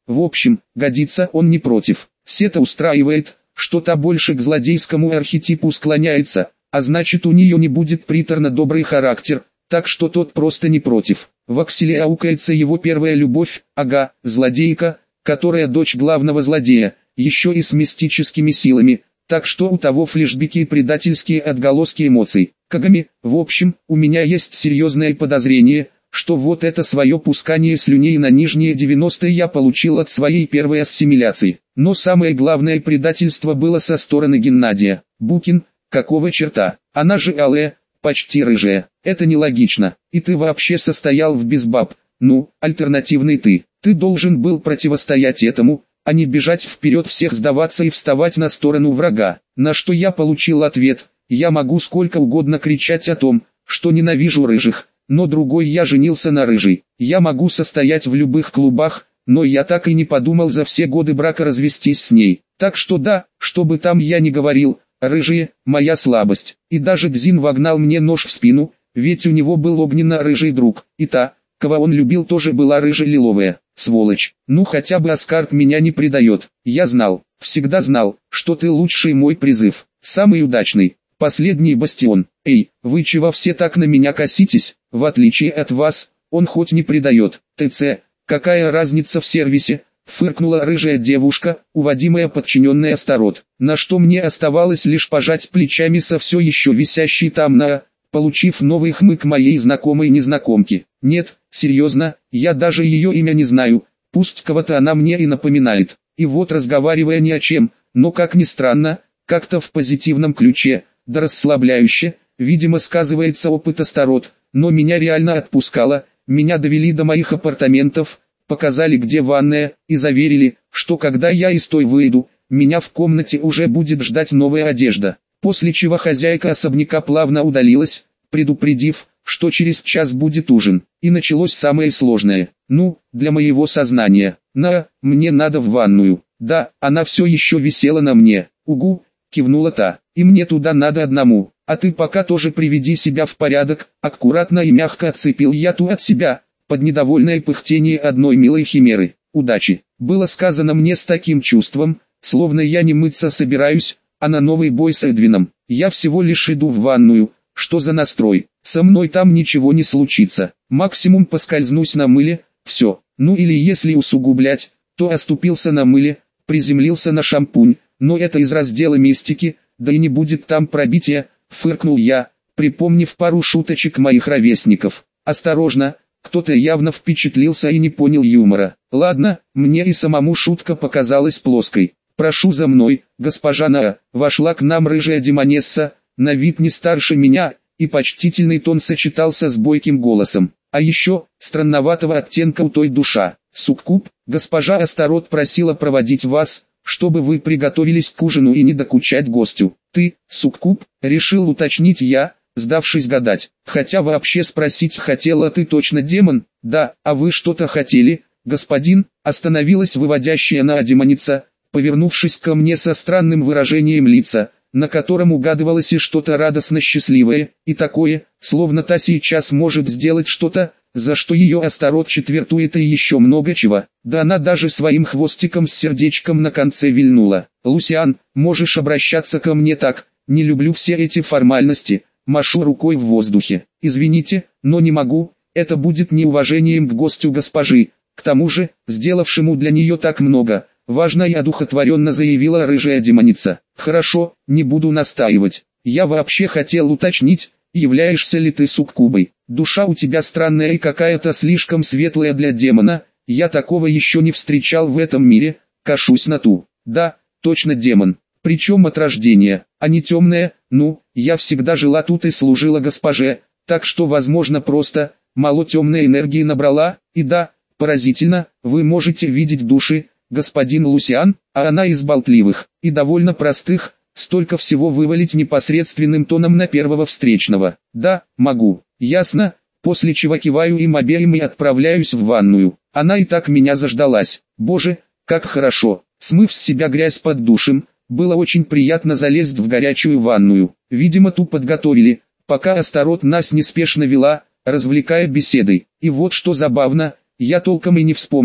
В общем, годится, он не против. Сета устраивает, что та больше к злодейскому архетипу склоняется, а значит у нее не будет приторно-добрый характер, так что тот просто не против. В Акселе аукается его первая любовь, ага, злодейка, которая дочь главного злодея, еще и с мистическими силами, так что у того флешбеки и предательские отголоски эмоций. Кагами, в общем, у меня есть серьезное подозрение, что вот это свое пускание слюней на нижние девяностые я получил от своей первой ассимиляции. Но самое главное предательство было со стороны Геннадия. Букин, какого черта? Она же алая, почти рыжая. Это нелогично. И ты вообще состоял в безбаб. Ну, альтернативный ты. Ты должен был противостоять этому, а не бежать вперед, всех сдаваться и вставать на сторону врага. На что я получил ответ: я могу сколько угодно кричать о том, что ненавижу рыжих, но другой я женился на рыжей. Я могу состоять в любых клубах, но я так и не подумал за все годы брака развестись с ней. Так что да, что бы там я ни говорил, рыжие – моя слабость. И даже Дзин вогнал мне нож в спину, ведь у него был огненно-рыжий друг, и та, кого он любил, тоже была рыже-лиловая. Сволочь. Ну хотя бы Аскарт меня не предает. Я знал, всегда знал, что ты лучший мой призыв, самый удачный, последний бастион. Эй, вы чего все так на меня коситесь? В отличие от вас, он хоть не предает. ТЦ, какая разница в сервисе? Фыркнула рыжая девушка, уводимая подчиненной Астарот. На что мне оставалось лишь пожать плечами со все еще висящей там на... получив новый хмык моей знакомой незнакомки. Нет, серьезно, я даже ее имя не знаю, пусть кого-то она мне и напоминает. И вот, разговаривая ни о чем, но как ни странно, как-то в позитивном ключе, да расслабляюще, видимо сказывается опыт Астарот, но меня реально отпускало, меня довели до моих апартаментов, показали где ванная, и заверили, что когда я из той выйду, меня в комнате уже будет ждать новая одежда. После чего хозяйка особняка плавно удалилась, предупредив, что через час будет ужин. И началось самое сложное. Ну, для моего сознания. На, мне надо в ванную. Да, она все еще висела на мне. Угу, кивнула та. И мне туда надо одному. А ты пока тоже приведи себя в порядок. Аккуратно и мягко отцепил я ту от себя, под недовольное пыхтение одной милой химеры. Удачи. Было сказано мне с таким чувством, словно я не мыться собираюсь, а на новый бой с Эдвином. Я всего лишь иду в ванную. Что за настрой? Со мной там ничего не случится. Максимум поскользнусь на мыле, все. Ну или если усугублять, то оступился на мыле, приземлился на шампунь, но это из раздела мистики, да и не будет там пробития, фыркнул я, припомнив пару шуточек моих ровесников. Осторожно, кто-то явно впечатлился и не понял юмора. Ладно, мне и самому шутка показалась плоской. «Прошу за мной, госпожа Наа», вошла к нам рыжая демонесса, на вид не старше меня, и почтительный тон сочетался с бойким голосом. А еще, странноватого оттенка у той душа. «Суккуб, госпожа Астарот просила проводить вас, чтобы вы приготовились к ужину и не докучать гостю». «Ты, суккуб?» — решил уточнить я, сдавшись гадать. Хотя вообще спросить хотела: «Ты точно демон?» «Да, а вы что-то хотели, господин?» — остановилась выводящая Наа демоница, повернувшись ко мне со странным выражением лица, на котором угадывалось и что-то радостно-счастливое, и такое, словно та сейчас может сделать что-то, за что ее Астарот четвертует, и еще много чего. Да она даже своим хвостиком с сердечком на конце вильнула. «Лусиан, можешь обращаться ко мне так, не люблю все эти формальности», машу рукой в воздухе. «Извините, но не могу, это будет неуважением к гостю госпожи, к тому же, сделавшему для нее так много». Важно и одухотворенно заявила рыжая демоница. «Хорошо, не буду настаивать. Я вообще хотел уточнить, являешься ли ты суккубой. Душа у тебя странная и какая-то слишком светлая для демона, я такого еще не встречал в этом мире, кашусь на ту». «Да, точно демон, причем от рождения, а не темная. Ну, я всегда жила тут и служила госпоже, так что возможно просто, мало темной энергии набрала, и да, поразительно, вы можете видеть души, господин Лусиан, а она из болтливых и довольно простых, столько всего вывалить непосредственным тоном на первого встречного. Да, могу, ясно, после чего киваю им обеим и отправляюсь в ванную. Она и так меня заждалась. Боже, как хорошо, смыв с себя грязь под душем, было очень приятно залезть в горячую ванную. Видимо, ту подготовили, пока Астарот нас неспешно вела, развлекая беседой. И вот что забавно, я толком и не вспомню,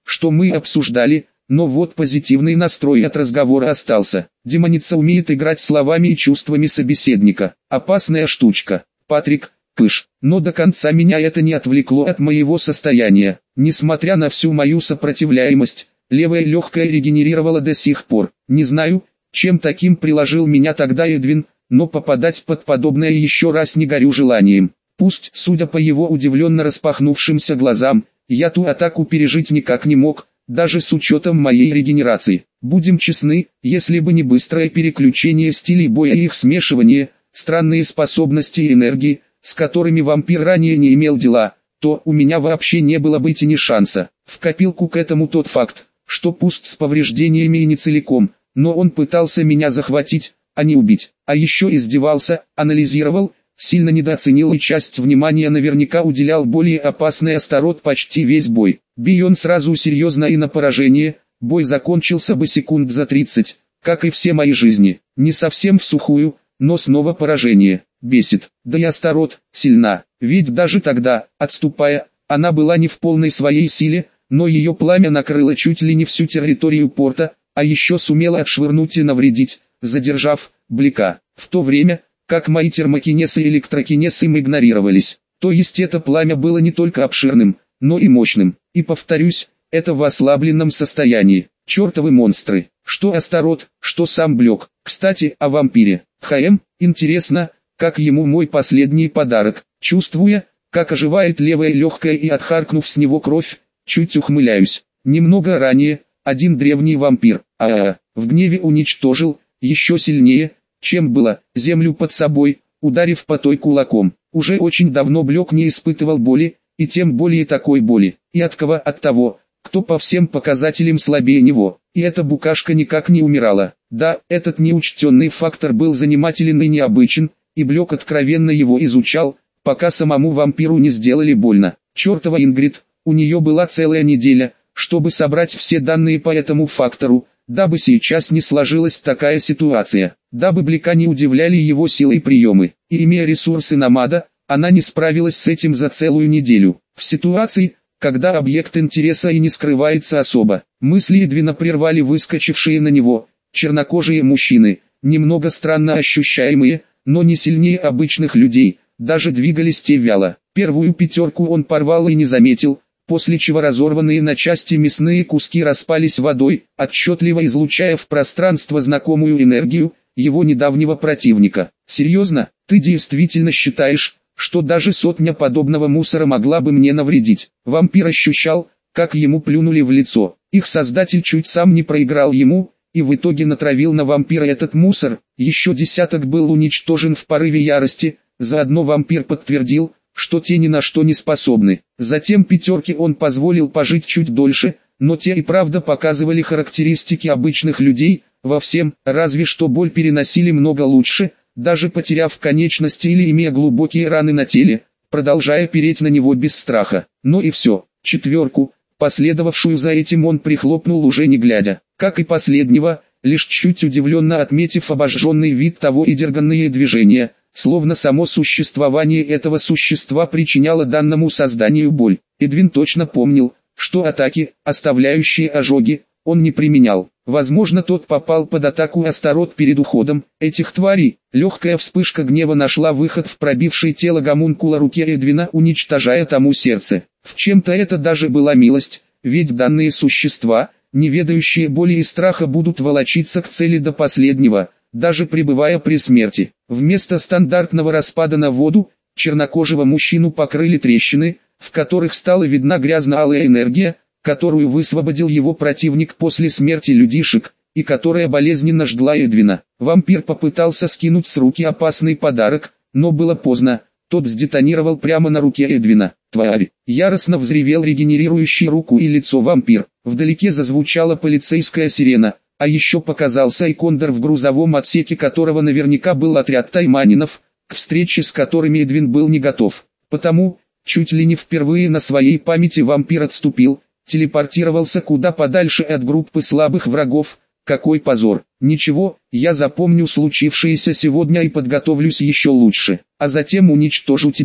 что мы обсуждали, но вот позитивный настрой от разговора остался. Демоница умеет играть словами и чувствами собеседника. Опасная штучка. Патрик, пыш. Но до конца меня это не отвлекло от моего состояния. Несмотря на всю мою сопротивляемость, левая легкая регенерировала до сих пор. Не знаю, чем таким приложил меня тогда Эдвин, но попадать под подобное еще раз не горю желанием. Пусть, судя по его удивленно распахнувшимся глазам, я ту атаку пережить никак не мог, даже с учетом моей регенерации. Будем честны, если бы не быстрое переключение стилей боя и их смешивание, странные способности и энергии, с которыми вампир ранее не имел дела, то у меня вообще не было бы и ни шанса. В копилку к этому тот факт, что пусть с повреждениями и не целиком, но он пытался меня захватить, а не убить. А еще издевался, анализировал, сильно недооценил и часть внимания наверняка уделял более опасный Астарот почти весь бой. Бей он сразу серьезно и на поражение, бой закончился бы секунд за тридцать, как и все мои жизни. Не совсем всухую, но снова поражение. Бесит. Да и Астарот сильна, ведь даже тогда, отступая, она была не в полной своей силе, но ее пламя накрыло чуть ли не всю территорию порта, а еще сумела отшвырнуть и навредить, задержав Блика. В то время, как мои термокинезы и электрокинезы им игнорировались. То есть это пламя было не только обширным, но и мощным. И повторюсь, это в ослабленном состоянии. Чертовы монстры. Что Астарот, что сам Блек. Кстати, о вампире. ХМ, интересно, как ему мой последний подарок. Чувствуя, как оживает левое легкое и отхаркнув с него кровь, чуть ухмыляюсь. Немного ранее, один древний вампир, а, -а, -а в гневе уничтожил, еще сильнее, чем было, землю под собой, ударив по той кулаком. Уже очень давно Блек не испытывал боли, и тем более такой боли. И от кого? От того, кто по всем показателям слабее него. И эта букашка никак не умирала. Да, этот неучтенный фактор был занимателен и необычен, и Блек откровенно его изучал, пока самому вампиру не сделали больно. Чертова Ингрид, у нее была целая неделя, чтобы собрать все данные по этому фактору, дабы сейчас не сложилась такая ситуация, дабы Блика не удивляли его силы и приемы. И имея ресурсы Намада, она не справилась с этим за целую неделю. В ситуации, когда объект интереса и не скрывается особо, мысли Эдвина прервали выскочившие на него, чернокожие мужчины, немного странно ощущаемые, но не сильнее обычных людей, даже двигались те вяло. Первую пятерку он порвал и не заметил, после чего разорванные на части мясные куски распались водой, отчетливо излучая в пространство знакомую энергию его недавнего противника. «Серьезно, ты действительно считаешь, что даже сотня подобного мусора могла бы мне навредить?» Вампир ощущал, как ему плюнули в лицо. Их создатель чуть сам не проиграл ему, и в итоге натравил на вампира этот мусор. Еще десяток был уничтожен в порыве ярости, заодно вампир подтвердил, что те ни на что не способны. Затем пятерке он позволил пожить чуть дольше, но те и правда показывали характеристики обычных людей, во всем, разве что боль переносили много лучше, даже потеряв конечности или имея глубокие раны на теле, продолжая переть на него без страха. Но и все, четверку, последовавшую за этим он прихлопнул уже не глядя, как и последнего, лишь чуть удивленно отметив обожженный вид того и дерганные движения, словно само существование этого существа причиняло данному созданию боль. Эдвин точно помнил, что атаки, оставляющие ожоги, он не применял. Возможно, тот попал под атаку Астарот перед уходом этих тварей. Легкая вспышка гнева нашла выход в пробившее тело гомункула руке Эдвина, уничтожая тому сердце. В чем-то это даже была милость, ведь данные существа, не ведающие боли и страха, будут волочиться к цели до последнего, даже пребывая при смерти. Вместо стандартного распада на воду, чернокожего мужчину покрыли трещины, в которых стала видна грязно-алая энергия, которую высвободил его противник после смерти людишек, и которая болезненно жгла Эдвина. Вампир попытался скинуть с руки опасный подарок, но было поздно, тот сдетонировал прямо на руке Эдвина. «Тварь!» Яростно взревел регенерирующий руку и лицо вампир. Вдалеке зазвучала полицейская сирена, а еще показался и кондор, в грузовом отсеке которого наверняка был отряд тайманинов, к встрече с которыми Эдвин был не готов. Потому, чуть ли не впервые на своей памяти вампир отступил, телепортировался куда подальше от группы слабых врагов. Какой позор! Ничего, я запомню случившееся сегодня и подготовлюсь еще лучше, а затем уничтожу тебя,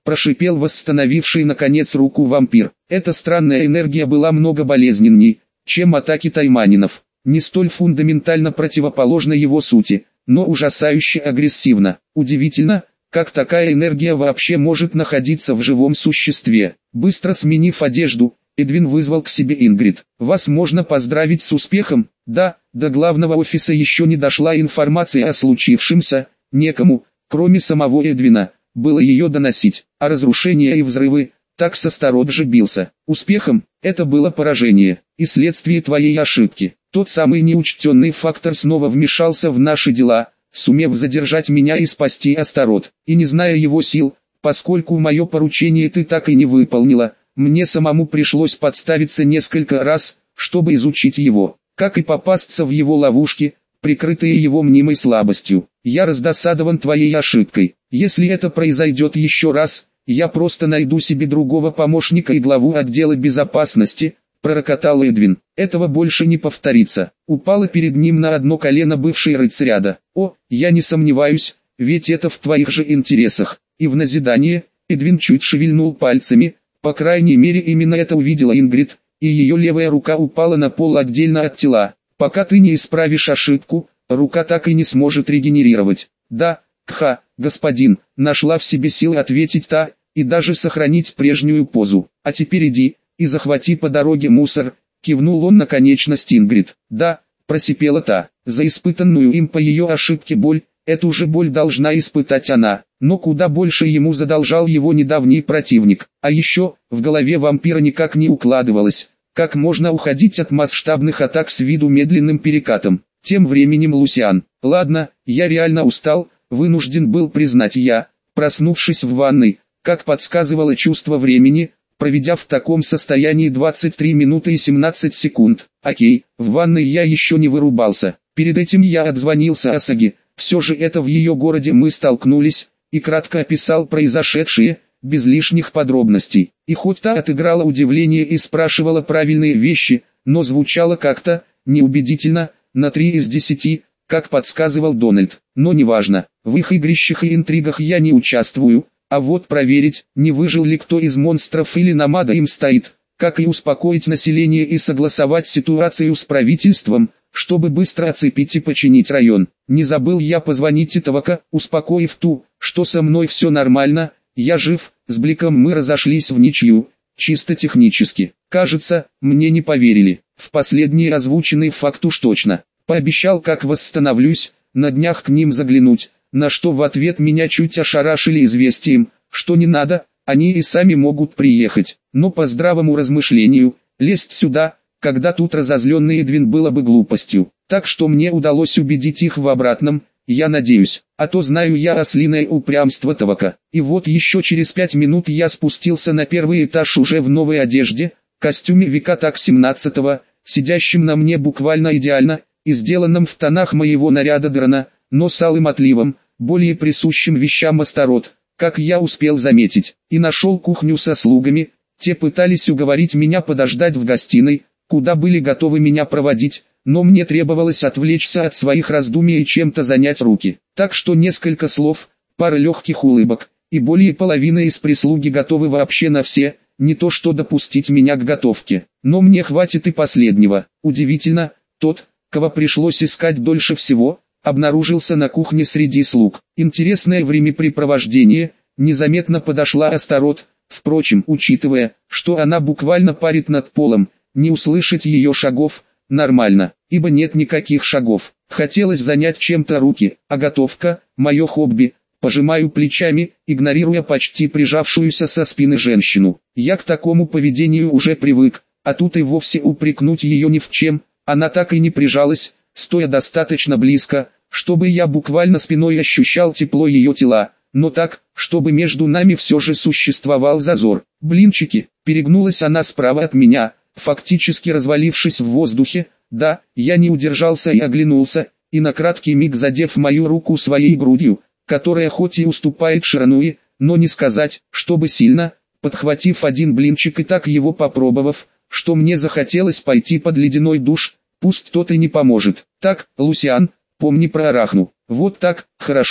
прошипел восстановивший наконец руку вампир. Эта странная энергия была много болезненней, чем атаки тайманинов. Не столь фундаментально противоположна его сути, но ужасающе агрессивна. Удивительно, как такая энергия вообще может находиться в живом существе. Быстро сменив одежду, Эдвин вызвал к себе Ингрид. «Вас можно поздравить с успехом?» «Да, до главного офиса еще не дошла информация о случившемся, некому, кроме самого Эдвина, было ее доносить, а разрушения и взрывы, так Состородж бился. Успехом, это было поражение, и следствие твоей ошибки. Тот самый неучтенный фактор снова вмешался в наши дела, сумев задержать меня и спасти Астарот, и не зная его сил, поскольку мое поручение ты так и не выполнила, мне самому пришлось подставиться несколько раз, чтобы изучить его, как и попасться в его ловушки, прикрытые его мнимой слабостью. Я раздосадован твоей ошибкой. Если это произойдет еще раз, я просто найду себе другого помощника и главу отдела безопасности, пророкотал Эдвин. Этого больше не повторится. Упала перед ним на одно колено бывший рыцаряда. О, я не сомневаюсь, ведь это в твоих же интересах. И в назидание, Эдвин чуть шевельнул пальцами, по крайней мере именно это увидела Ингрид, и ее левая рука упала на пол отдельно от тела. Пока ты не исправишь ошибку, рука так и не сможет регенерировать. Да, Кха, господин, нашла в себе силы ответить та, и даже сохранить прежнюю позу. А теперь иди, и захвати по дороге мусор, кивнул он на конечность Ингрид. Да, просипела та, за испытанную им по ее ошибке боль, эту же боль должна испытать она, но куда больше ему задолжал его недавний противник. А еще, в голове вампира никак не укладывалось, как можно уходить от масштабных атак с виду медленным перекатом. Тем временем Лусиан. Ладно, я реально устал, вынужден был признать я, проснувшись в ванной, как подсказывало чувство времени, проведя в таком состоянии двадцать три минуты и семнадцать секунд. Окей, в ванной я еще не вырубался. Перед этим я отзвонился Асаги, все же это в ее городе мы столкнулись, и кратко описал произошедшее, без лишних подробностей. И хоть та отыграла удивление и спрашивала правильные вещи, но звучало как-то неубедительно, на три из десяти, как подсказывал Дональд. Но неважно, в их игрищах и интригах я не участвую, а вот проверить, не выжил ли кто из монстров или намада им стоит, как и успокоить население и согласовать ситуацию с правительством, чтобы быстро оцепить и починить район. Не забыл я позвонить Итавака, успокоив ту, что со мной все нормально, я жив. С Бликом мы разошлись в ничью, чисто технически. Кажется, мне не поверили. В последний озвученный факт уж точно. Пообещал, как восстановлюсь, на днях к ним заглянуть, на что в ответ меня чуть ошарашили известием, что не надо, они и сами могут приехать. Но по здравому размышлению, лезть сюда, когда тут разозленный Эдвин, было бы глупостью. Так что мне удалось убедить их в обратном, я надеюсь, а то знаю я ослиное упрямство Тавака. И вот еще через пять минут я спустился на первый этаж уже в новой одежде, костюме века так семнадцатого, сидящем на мне буквально идеально, и сделанном в тонах моего наряда дрона, но с алым отливом, более присущим вещам Астарот, как я успел заметить, и нашел кухню со слугами. Те пытались уговорить меня подождать в гостиной, куда были готовы меня проводить, но мне требовалось отвлечься от своих раздумий и чем-то занять руки. Так что несколько слов, пара легких улыбок, и более половины из прислуги готовы вообще на все, не то что допустить меня к готовке. Но мне хватит и последнего. Удивительно, тот, кого пришлось искать дольше всего, обнаружился на кухне среди слуг. Интересное времяпрепровождение, незаметно подошла Астарот. Впрочем, учитывая, что она буквально парит над полом, не услышать ее шагов нормально, ибо нет никаких шагов. Хотелось занять чем-то руки, а готовка – мое хобби. Пожимаю плечами, игнорируя почти прижавшуюся со спины женщину. Я к такому поведению уже привык, а тут и вовсе упрекнуть ее ни в чем. Она так и не прижалась, стоя достаточно близко, чтобы я буквально спиной ощущал тепло ее тела, но так, чтобы между нами все же существовал зазор. Блинчики, перегнулась она справа от меня, фактически развалившись в воздухе. Да, я не удержался и оглянулся, и на краткий миг задев мою руку своей грудью, которая хоть и уступает Ширануи, но не сказать, чтобы сильно, подхватив один блинчик и так его попробовав, что мне захотелось пойти под ледяной душ, пусть тот и не поможет. Так, Лусиан, помни про Арахну. Вот так, хорошо.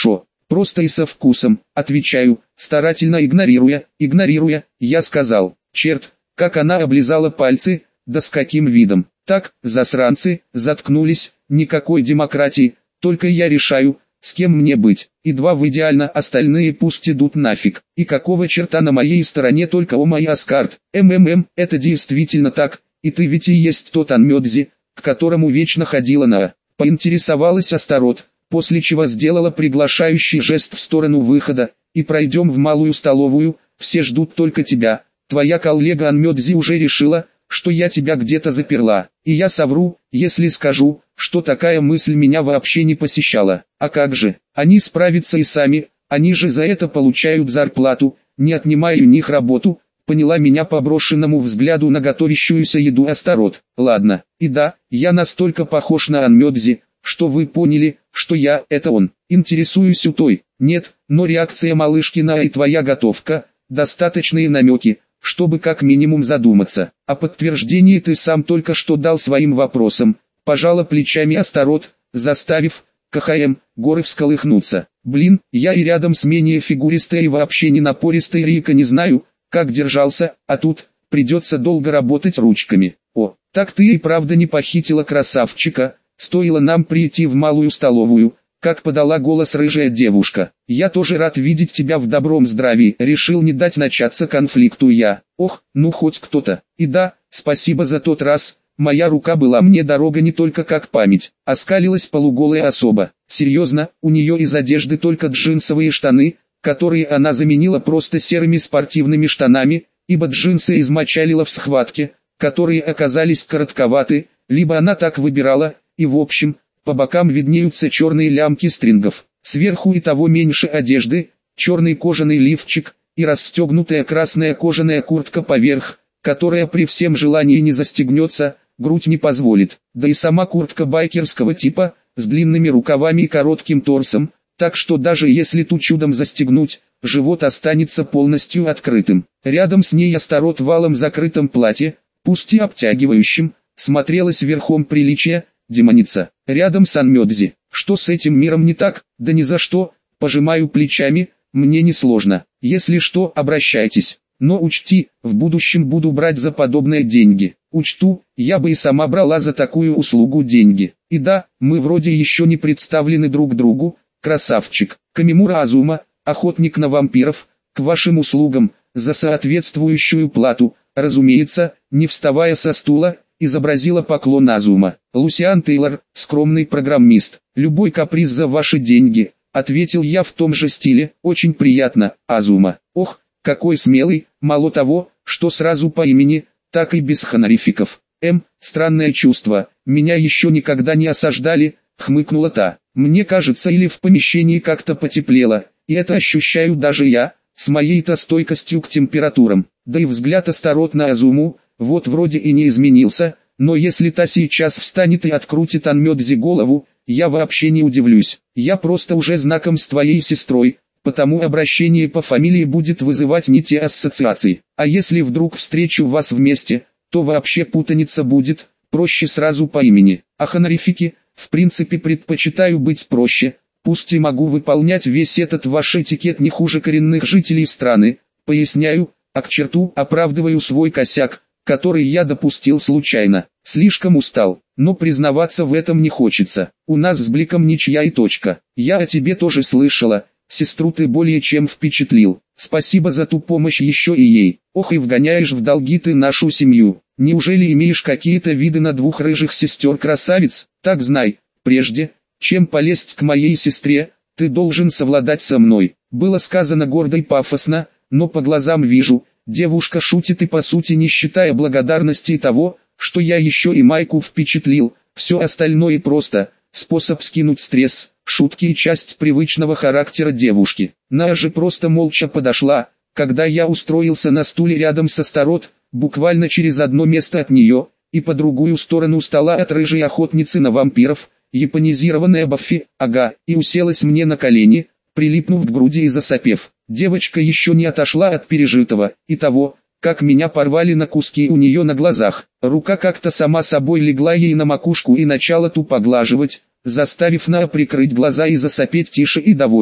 просто и со вкусом, отвечаю, старательно игнорируя, игнорируя, я сказал, черт, как она облизала пальцы, да с каким видом. Так, засранцы, заткнулись, никакой демократии, только я решаю, с кем мне быть, и два в идеально, остальные пусть идут нафиг. И какого черта на моей стороне только о май Аскарт, ммм, это действительно так, и ты ведь и есть тот Анмёдзи, к которому вечно ходила на... Поинтересовалась Астарот, после чего сделала приглашающий жест в сторону выхода, и пройдем в малую столовую, все ждут только тебя, твоя коллега Анмёдзи уже решила, что я тебя где-то заперла, и я совру, если скажу, что такая мысль меня вообще не посещала. А как же, они справятся и сами, они же за это получают зарплату, не отнимая у них работу, поняла меня по брошенному взгляду на готовящуюся еду Астарот. Ладно, и да, я настолько похож на Анмёдзи, что вы поняли, что я – это он. Интересуюсь у той, нет, но реакция малышки на и твоя готовка, достаточные намеки, чтобы как минимум задуматься. А подтверждение ты сам только что дал своим вопросам, пожала плечами Астарот, заставив КХМ горы всколыхнуться. Блин, я и рядом с менее фигуристой и вообще не напористой Рика не знаю, как держался, а тут придется долго работать ручками. О, так ты и правда не похитила красавчика, стоило нам прийти в малую столовую, как подала голос рыжая девушка. Я тоже рад видеть тебя в добром здравии, решил не дать начаться конфликту я. Ох, ну хоть кто-то. И да, спасибо за тот раз, моя рука была мне дорога не только как память. Оскалилась полуголая особа. Серьезно, у нее из одежды только джинсовые штаны, которые она заменила просто серыми спортивными штанами, ибо джинсы измочалила в схватке, которые оказались коротковаты, либо она так выбирала, и в общем, по бокам виднеются черные лямки стрингов, сверху и того меньше одежды, черный кожаный лифчик, и расстегнутая красная кожаная куртка поверх, которая при всем желании не застегнется, грудь не позволит, да и сама куртка байкерского типа, с длинными рукавами и коротким торсом, так что даже если ту чудом застегнуть, живот останется полностью открытым. Рядом с ней Астарот в валом закрытом платье, пусть и обтягивающим, смотрелась верхом приличия, демоница. Рядом с Анмёдзи. Что с этим миром не так? Да ни за что, пожимаю плечами, мне не сложно. Если что, обращайтесь. Но учти, в будущем буду брать за подобные деньги. Учту, я бы и сама брала за такую услугу деньги. И да, мы вроде еще не представлены друг другу, красавчик. Камимура Азума, охотник на вампиров, к вашим услугам, за соответствующую плату, разумеется, не вставая со стула, изобразила поклон Азума. Лусиан Тейлор, скромный программист. Любой каприз за ваши деньги, ответил я в том же стиле. Очень приятно, Азума. Ох, какой смелый, мало того, что сразу по имени, так и без хонорификов. М, странное чувство, меня еще никогда не осаждали, хмыкнула та. Мне кажется, или в помещении как-то потеплело, и это ощущаю даже я, с моей-то стойкостью к температурам. Да и взгляд Астарот на Азуму, вот вроде и не изменился, но если та сейчас встанет и открутит Анмёдзи голову, я вообще не удивлюсь. Я просто уже знаком с твоей сестрой, потому обращение по фамилии будет вызывать не те ассоциации. А если вдруг встречу вас вместе, то вообще путаница будет, проще сразу по имени. А хонорифики, в принципе предпочитаю быть проще, пусть и могу выполнять весь этот ваш этикет не хуже коренных жителей страны, поясняю, а к черту оправдываю свой косяк, который я допустил случайно. Слишком устал, но признаваться в этом не хочется. У нас с Бликом ничья и точка. Я о тебе тоже слышала, сестру ты более чем впечатлил. Спасибо за ту помощь еще и ей. Ох и вгоняешь в долги ты нашу семью. Неужели имеешь какие-то виды на двух рыжих сестер-красавиц? Так знай, прежде, чем полезть к моей сестре, ты должен совладать со мной. Было сказано гордо и пафосно, но по глазам вижу, девушка шутит и по сути не считая благодарности и того, что я еще и Майку впечатлил, все остальное просто, способ скинуть стресс, шутки и часть привычного характера девушки. Ная же просто молча подошла, когда я устроился на стуле рядом со Астарот, буквально через одно место от нее, и по другую сторону стола от рыжей охотницы на вампиров, японизированная Баффи, ага, и уселась мне на колени, прилипнув к груди и засопев. Девочка еще не отошла от пережитого, и того, как меня порвали на куски у нее на глазах. Рука как-то сама собой легла ей на макушку и начала ту поглаживать, заставив Наа прикрыть глаза и засопеть тише и довольней.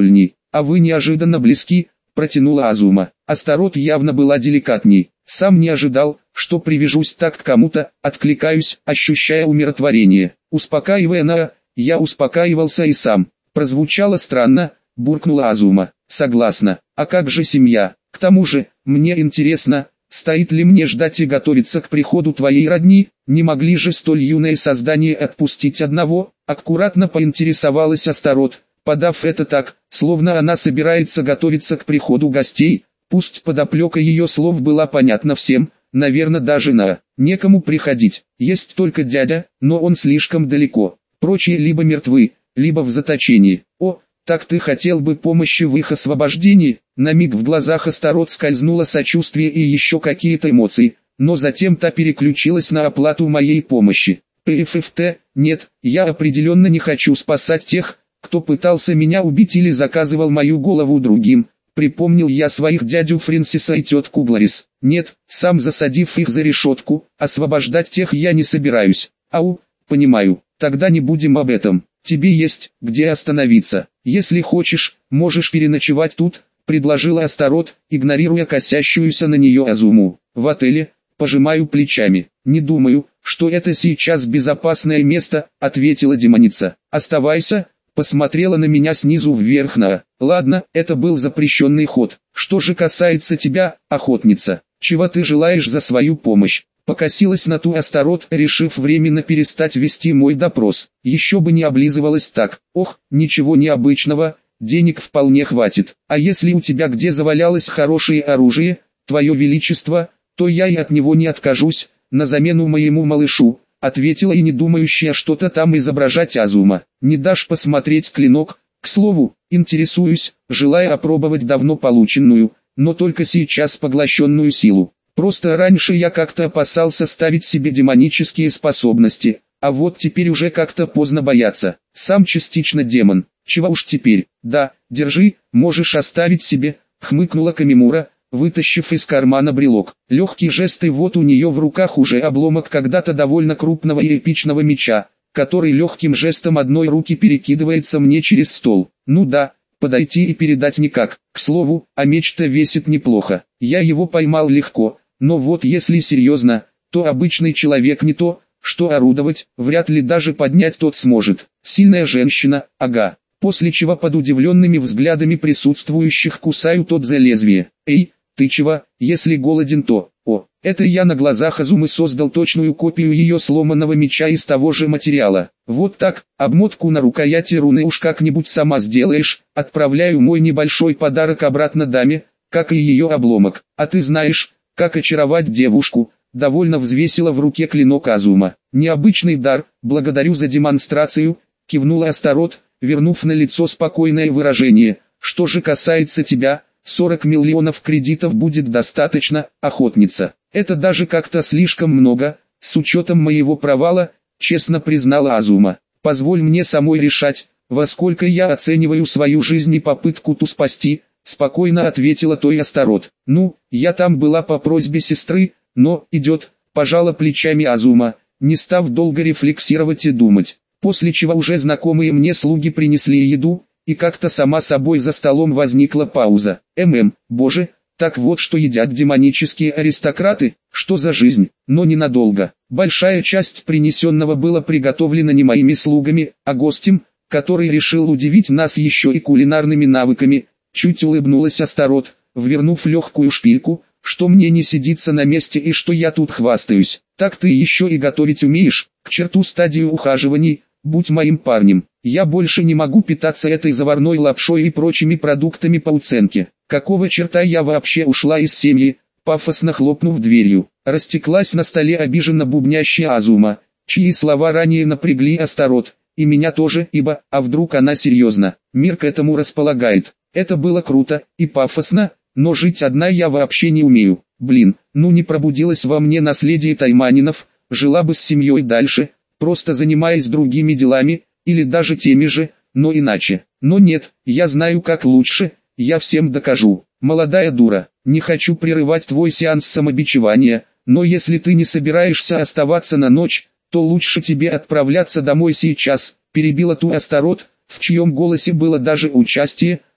а вы неожиданно близки, протянула Азума. Астарот явно была деликатней. Сам не ожидал, что привяжусь так к кому-то, откликаюсь, ощущая умиротворение. Успокаивая Наа, я успокаивался и сам. Прозвучало странно, буркнула Азума. Согласна, а как же семья? К тому же, мне интересно, стоит ли мне ждать и готовиться к приходу твоей родни? Не могли же столь юное создание отпустить одного? Аккуратно поинтересовалась Астарот, подав это так, словно она собирается готовиться к приходу гостей. Пусть подоплека ее слов была понятна всем, наверное даже на некому приходить. Есть только дядя, но он слишком далеко. Прочие либо мертвы, либо в заточении. О, так ты хотел бы помощи в их освобождении? На миг в глазах Астарот скользнуло сочувствие и еще какие-то эмоции, но затем та переключилась на оплату моей помощи. ПФФТ, нет, я определенно не хочу спасать тех, кто пытался меня убить или заказывал мою голову другим. Припомнил я своих дядю Фрэнсиса и тетку Глорис. Нет, сам засадив их за решетку, освобождать тех я не собираюсь. Ау, понимаю, тогда не будем об этом. Тебе есть, где остановиться. Если хочешь, можешь переночевать тут, предложила Астарот, игнорируя косящуюся на нее Азуму. В отеле, пожимаю плечами. Не думаю, что это сейчас безопасное место, ответила демоница. Оставайся. Посмотрела на меня снизу вверх на. Ладно, это был запрещенный ход. Что же касается тебя, охотница, чего ты желаешь за свою помощь? Покосилась на ту Астарот, решив временно перестать вести мой допрос. Еще бы не облизывалась так. Ох, ничего необычного, денег вполне хватит. А если у тебя где завалялось хорошее оружие, твое величество, то я и от него не откажусь, на замену моему малышу. Ответила и не думающая что-то там изображать Азума. Не дашь посмотреть клинок? К слову, интересуюсь, желая опробовать давно полученную, но только сейчас поглощенную силу. Просто раньше я как-то опасался ставить себе демонические способности, а вот теперь уже как-то поздно бояться. Сам частично демон, чего уж теперь. Да, держи, можешь оставить себе, хмыкнула Камимура, вытащив из кармана брелок. Легкий жест, и вот у нее в руках уже обломок когда-то довольно крупного и эпичного меча, который легким жестом одной руки перекидывается мне через стол. Ну да, подойти и передать никак. К слову, а меч-то весит неплохо. Я его поймал легко, но вот если серьезно, то обычный человек не то, что орудовать, вряд ли даже поднять тот сможет. Сильная женщина, ага. После чего под удивленными взглядами присутствующих кусаю тот за лезвие. Эй, ты чего, если голоден, то... О, это я на глазах Азумы создал точную копию ее сломанного меча из того же материала. Вот так, обмотку на рукояти руны уж как-нибудь сама сделаешь. Отправляю мой небольшой подарок обратно даме, как и ее обломок. А ты знаешь, как очаровать девушку. Довольно взвесила в руке клинок Азума. Необычный дар, благодарю за демонстрацию, кивнула Астарот, вернув на лицо спокойное выражение. Что же касается тебя, сорок миллионов кредитов будет достаточно, охотница. Это даже как-то слишком много, с учетом моего провала, честно признала Азума. Позволь мне самой решать, во сколько я оцениваю свою жизнь и попытку ту спасти, спокойно ответила той Астарот. Ну, я там была по просьбе сестры, но, идет, пожала плечами Азума, не став долго рефлексировать и думать. После чего уже знакомые мне слуги принесли еду, и как-то сама собой за столом возникла пауза. ММ, боже, так вот что едят демонические аристократы, что за жизнь, но ненадолго. Большая часть принесенного была приготовлена не моими слугами, а гостем, который решил удивить нас еще и кулинарными навыками. Чуть улыбнулась Астарот, ввернув легкую шпильку, что мне не сидится на месте и что я тут хвастаюсь. Так ты еще и готовить умеешь, к черту стадию ухаживаний. Будь моим парнем, я больше не могу питаться этой заварной лапшой и прочими продуктами по уценке. Какого черта я вообще ушла из семьи, пафосно хлопнув дверью. Растеклась на столе обиженно бубнящая Азума, чьи слова ранее напрягли Астарот, и меня тоже, ибо, а вдруг она серьезно, мир к этому располагает. Это было круто и пафосно, но жить одна я вообще не умею. Блин, ну не пробудилось во мне наследие Тайманинов, жила бы с семьей дальше, просто занимаясь другими делами, или даже теми же, но иначе. Но нет, я знаю как лучше, я всем докажу. Молодая дура, не хочу прерывать твой сеанс самобичевания, но если ты не собираешься оставаться на ночь, то лучше тебе отправляться домой сейчас, перебила ту Астарот, в чьем голосе было даже участие,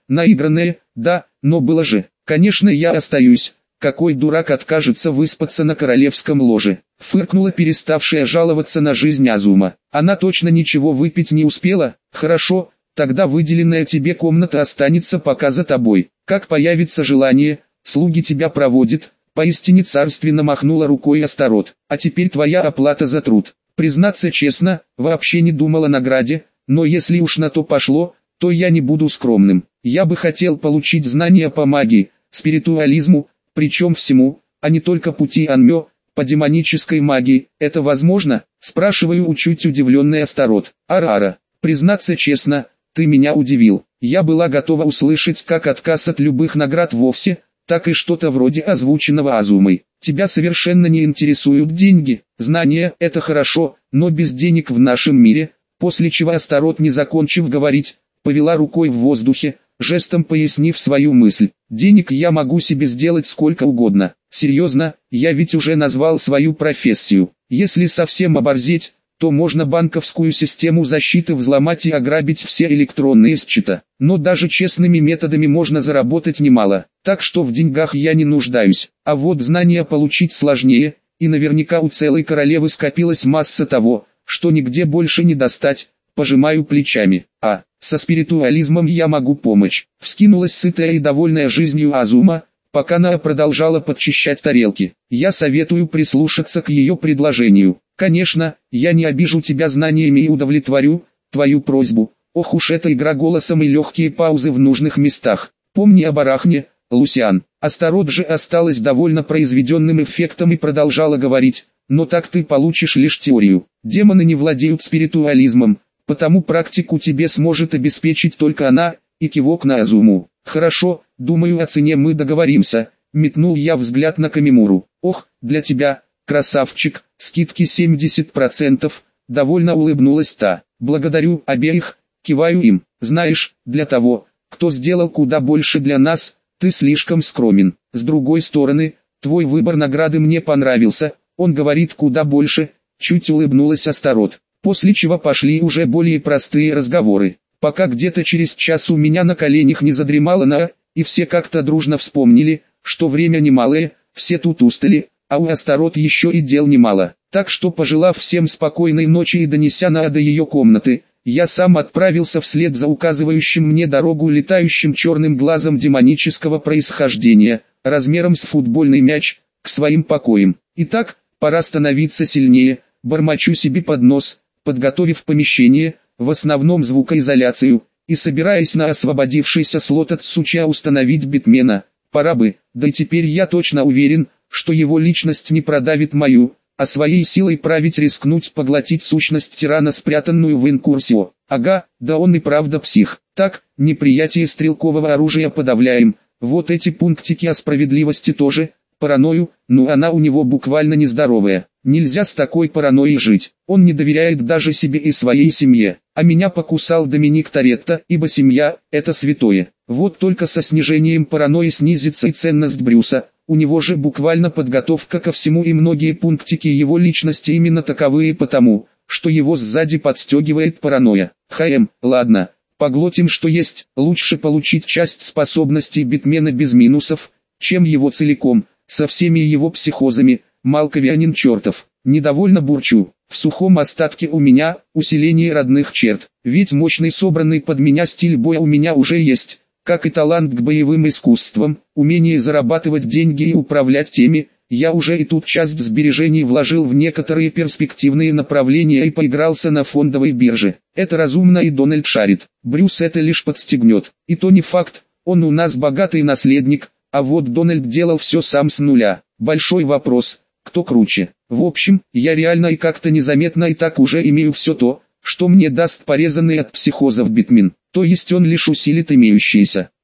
наигранное, да, но было же. Конечно, я остаюсь. Какой дурак откажется выспаться на королевском ложе? Фыркнула переставшая жаловаться на жизнь Азума. Она точно ничего выпить не успела? Хорошо, тогда выделенная тебе комната останется пока за тобой. Как появится желание, слуги тебя проводят. Поистине царственно махнула рукой Астарот. А теперь твоя оплата за труд. Признаться честно, вообще не думал о награде, но если уж на то пошло, то я не буду скромным. Я бы хотел получить знания по магии, спиритуализму, причем всему, а не только пути Анмё, по демонической магии. Это возможно? Спрашиваю у чуть удивленный Астарот. Арара, признаться честно, ты меня удивил. Я была готова услышать как отказ от любых наград вовсе, так и что-то вроде озвученного Азумой. Тебя совершенно не интересуют деньги, знания – это хорошо, но без денег в нашем мире, после чего Астарот, не закончив говорить, повела рукой в воздухе, жестом пояснив свою мысль. Денег я могу себе сделать сколько угодно. Серьезно, я ведь уже назвал свою профессию. Если совсем оборзеть, то можно банковскую систему защиты взломать и ограбить все электронные счета. Но даже честными методами можно заработать немало, так что в деньгах я не нуждаюсь. А вот знания получить сложнее, и наверняка у целой королевы скопилась масса того, что нигде больше не достать. Пожимаю плечами. А, со спиритуализмом я могу помочь. Вскинулась сытая и довольная жизнью Азума, пока Наа продолжала подчищать тарелки. Я советую прислушаться к ее предложению. Конечно, я не обижу тебя знаниями и удовлетворю твою просьбу. Ох уж эта игра голосом и легкие паузы в нужных местах. Помни о барахне, Лусиан. Астарот же осталась довольно произведенным эффектом и продолжала говорить, но так ты получишь лишь теорию. Демоны не владеют спиритуализмом, потому практику тебе сможет обеспечить только она, и кивок на Азуму. Хорошо, думаю, о цене мы договоримся. Метнул я взгляд на Камимуру. Ох, для тебя, красавчик, скидки семьдесят процентов, довольно улыбнулась та. Благодарю обеих, киваю им. Знаешь, для того, кто сделал куда больше для нас, ты слишком скромен. С другой стороны, твой выбор награды мне понравился, он говорит куда больше, чуть улыбнулась Астарот. После чего пошли уже более простые разговоры. Пока где-то через час у меня на коленях не задремала Наа, и все как-то дружно вспомнили, что время немалое, все тут устали, а у Астарот еще и дел немало. Так что, пожелав всем спокойной ночи и донеся Наа до ее комнаты, я сам отправился вслед за указывающим мне дорогу летающим черным глазом демонического происхождения, размером с футбольный мяч, к своим покоям. Итак, пора становиться сильнее, бормочу себе под нос, подготовив помещение, в основном звукоизоляцию, и собираясь на освободившийся слот от Суча установить Битмена. Пора бы, да и теперь я точно уверен, что его личность не продавит мою, а своей силой править рискнуть поглотить сущность тирана, спрятанную в Инкурсио. Ага, да он и правда псих. Так, неприятие стрелкового оружия подавляем, вот эти пунктики о справедливости тоже, паранойю, ну она у него буквально нездоровая. Нельзя с такой паранойей жить. Он не доверяет даже себе и своей семье. А меня покусал Доминик Торетто, ибо семья – это святое. Вот только со снижением паранойи снизится и ценность Брюса. У него же буквально подготовка ко всему, и многие пунктики его личности именно таковые потому, что его сзади подстегивает паранойя. Хм, ладно, поглотим что есть. Лучше получить часть способностей Битмена без минусов, чем его целиком, со всеми его психозами. Малковианин чертов, недовольно бурчу. В сухом остатке у меня усиление родных черт, ведь мощный собранный под меня стиль боя у меня уже есть, как и талант к боевым искусствам, умение зарабатывать деньги и управлять теми. Я уже и тут часть сбережений вложил в некоторые перспективные направления и поигрался на фондовой бирже. Это разумно, и Дональд шарит. Брюс это лишь подстегнет, и то не факт, он у нас богатый наследник, а вот Дональд делал все сам с нуля. Большой вопрос. Кто круче? В общем, я реально и как-то незаметно и так уже имею все то, что мне даст порезанный от психозов Битмен, то есть он лишь усилит имеющиеся.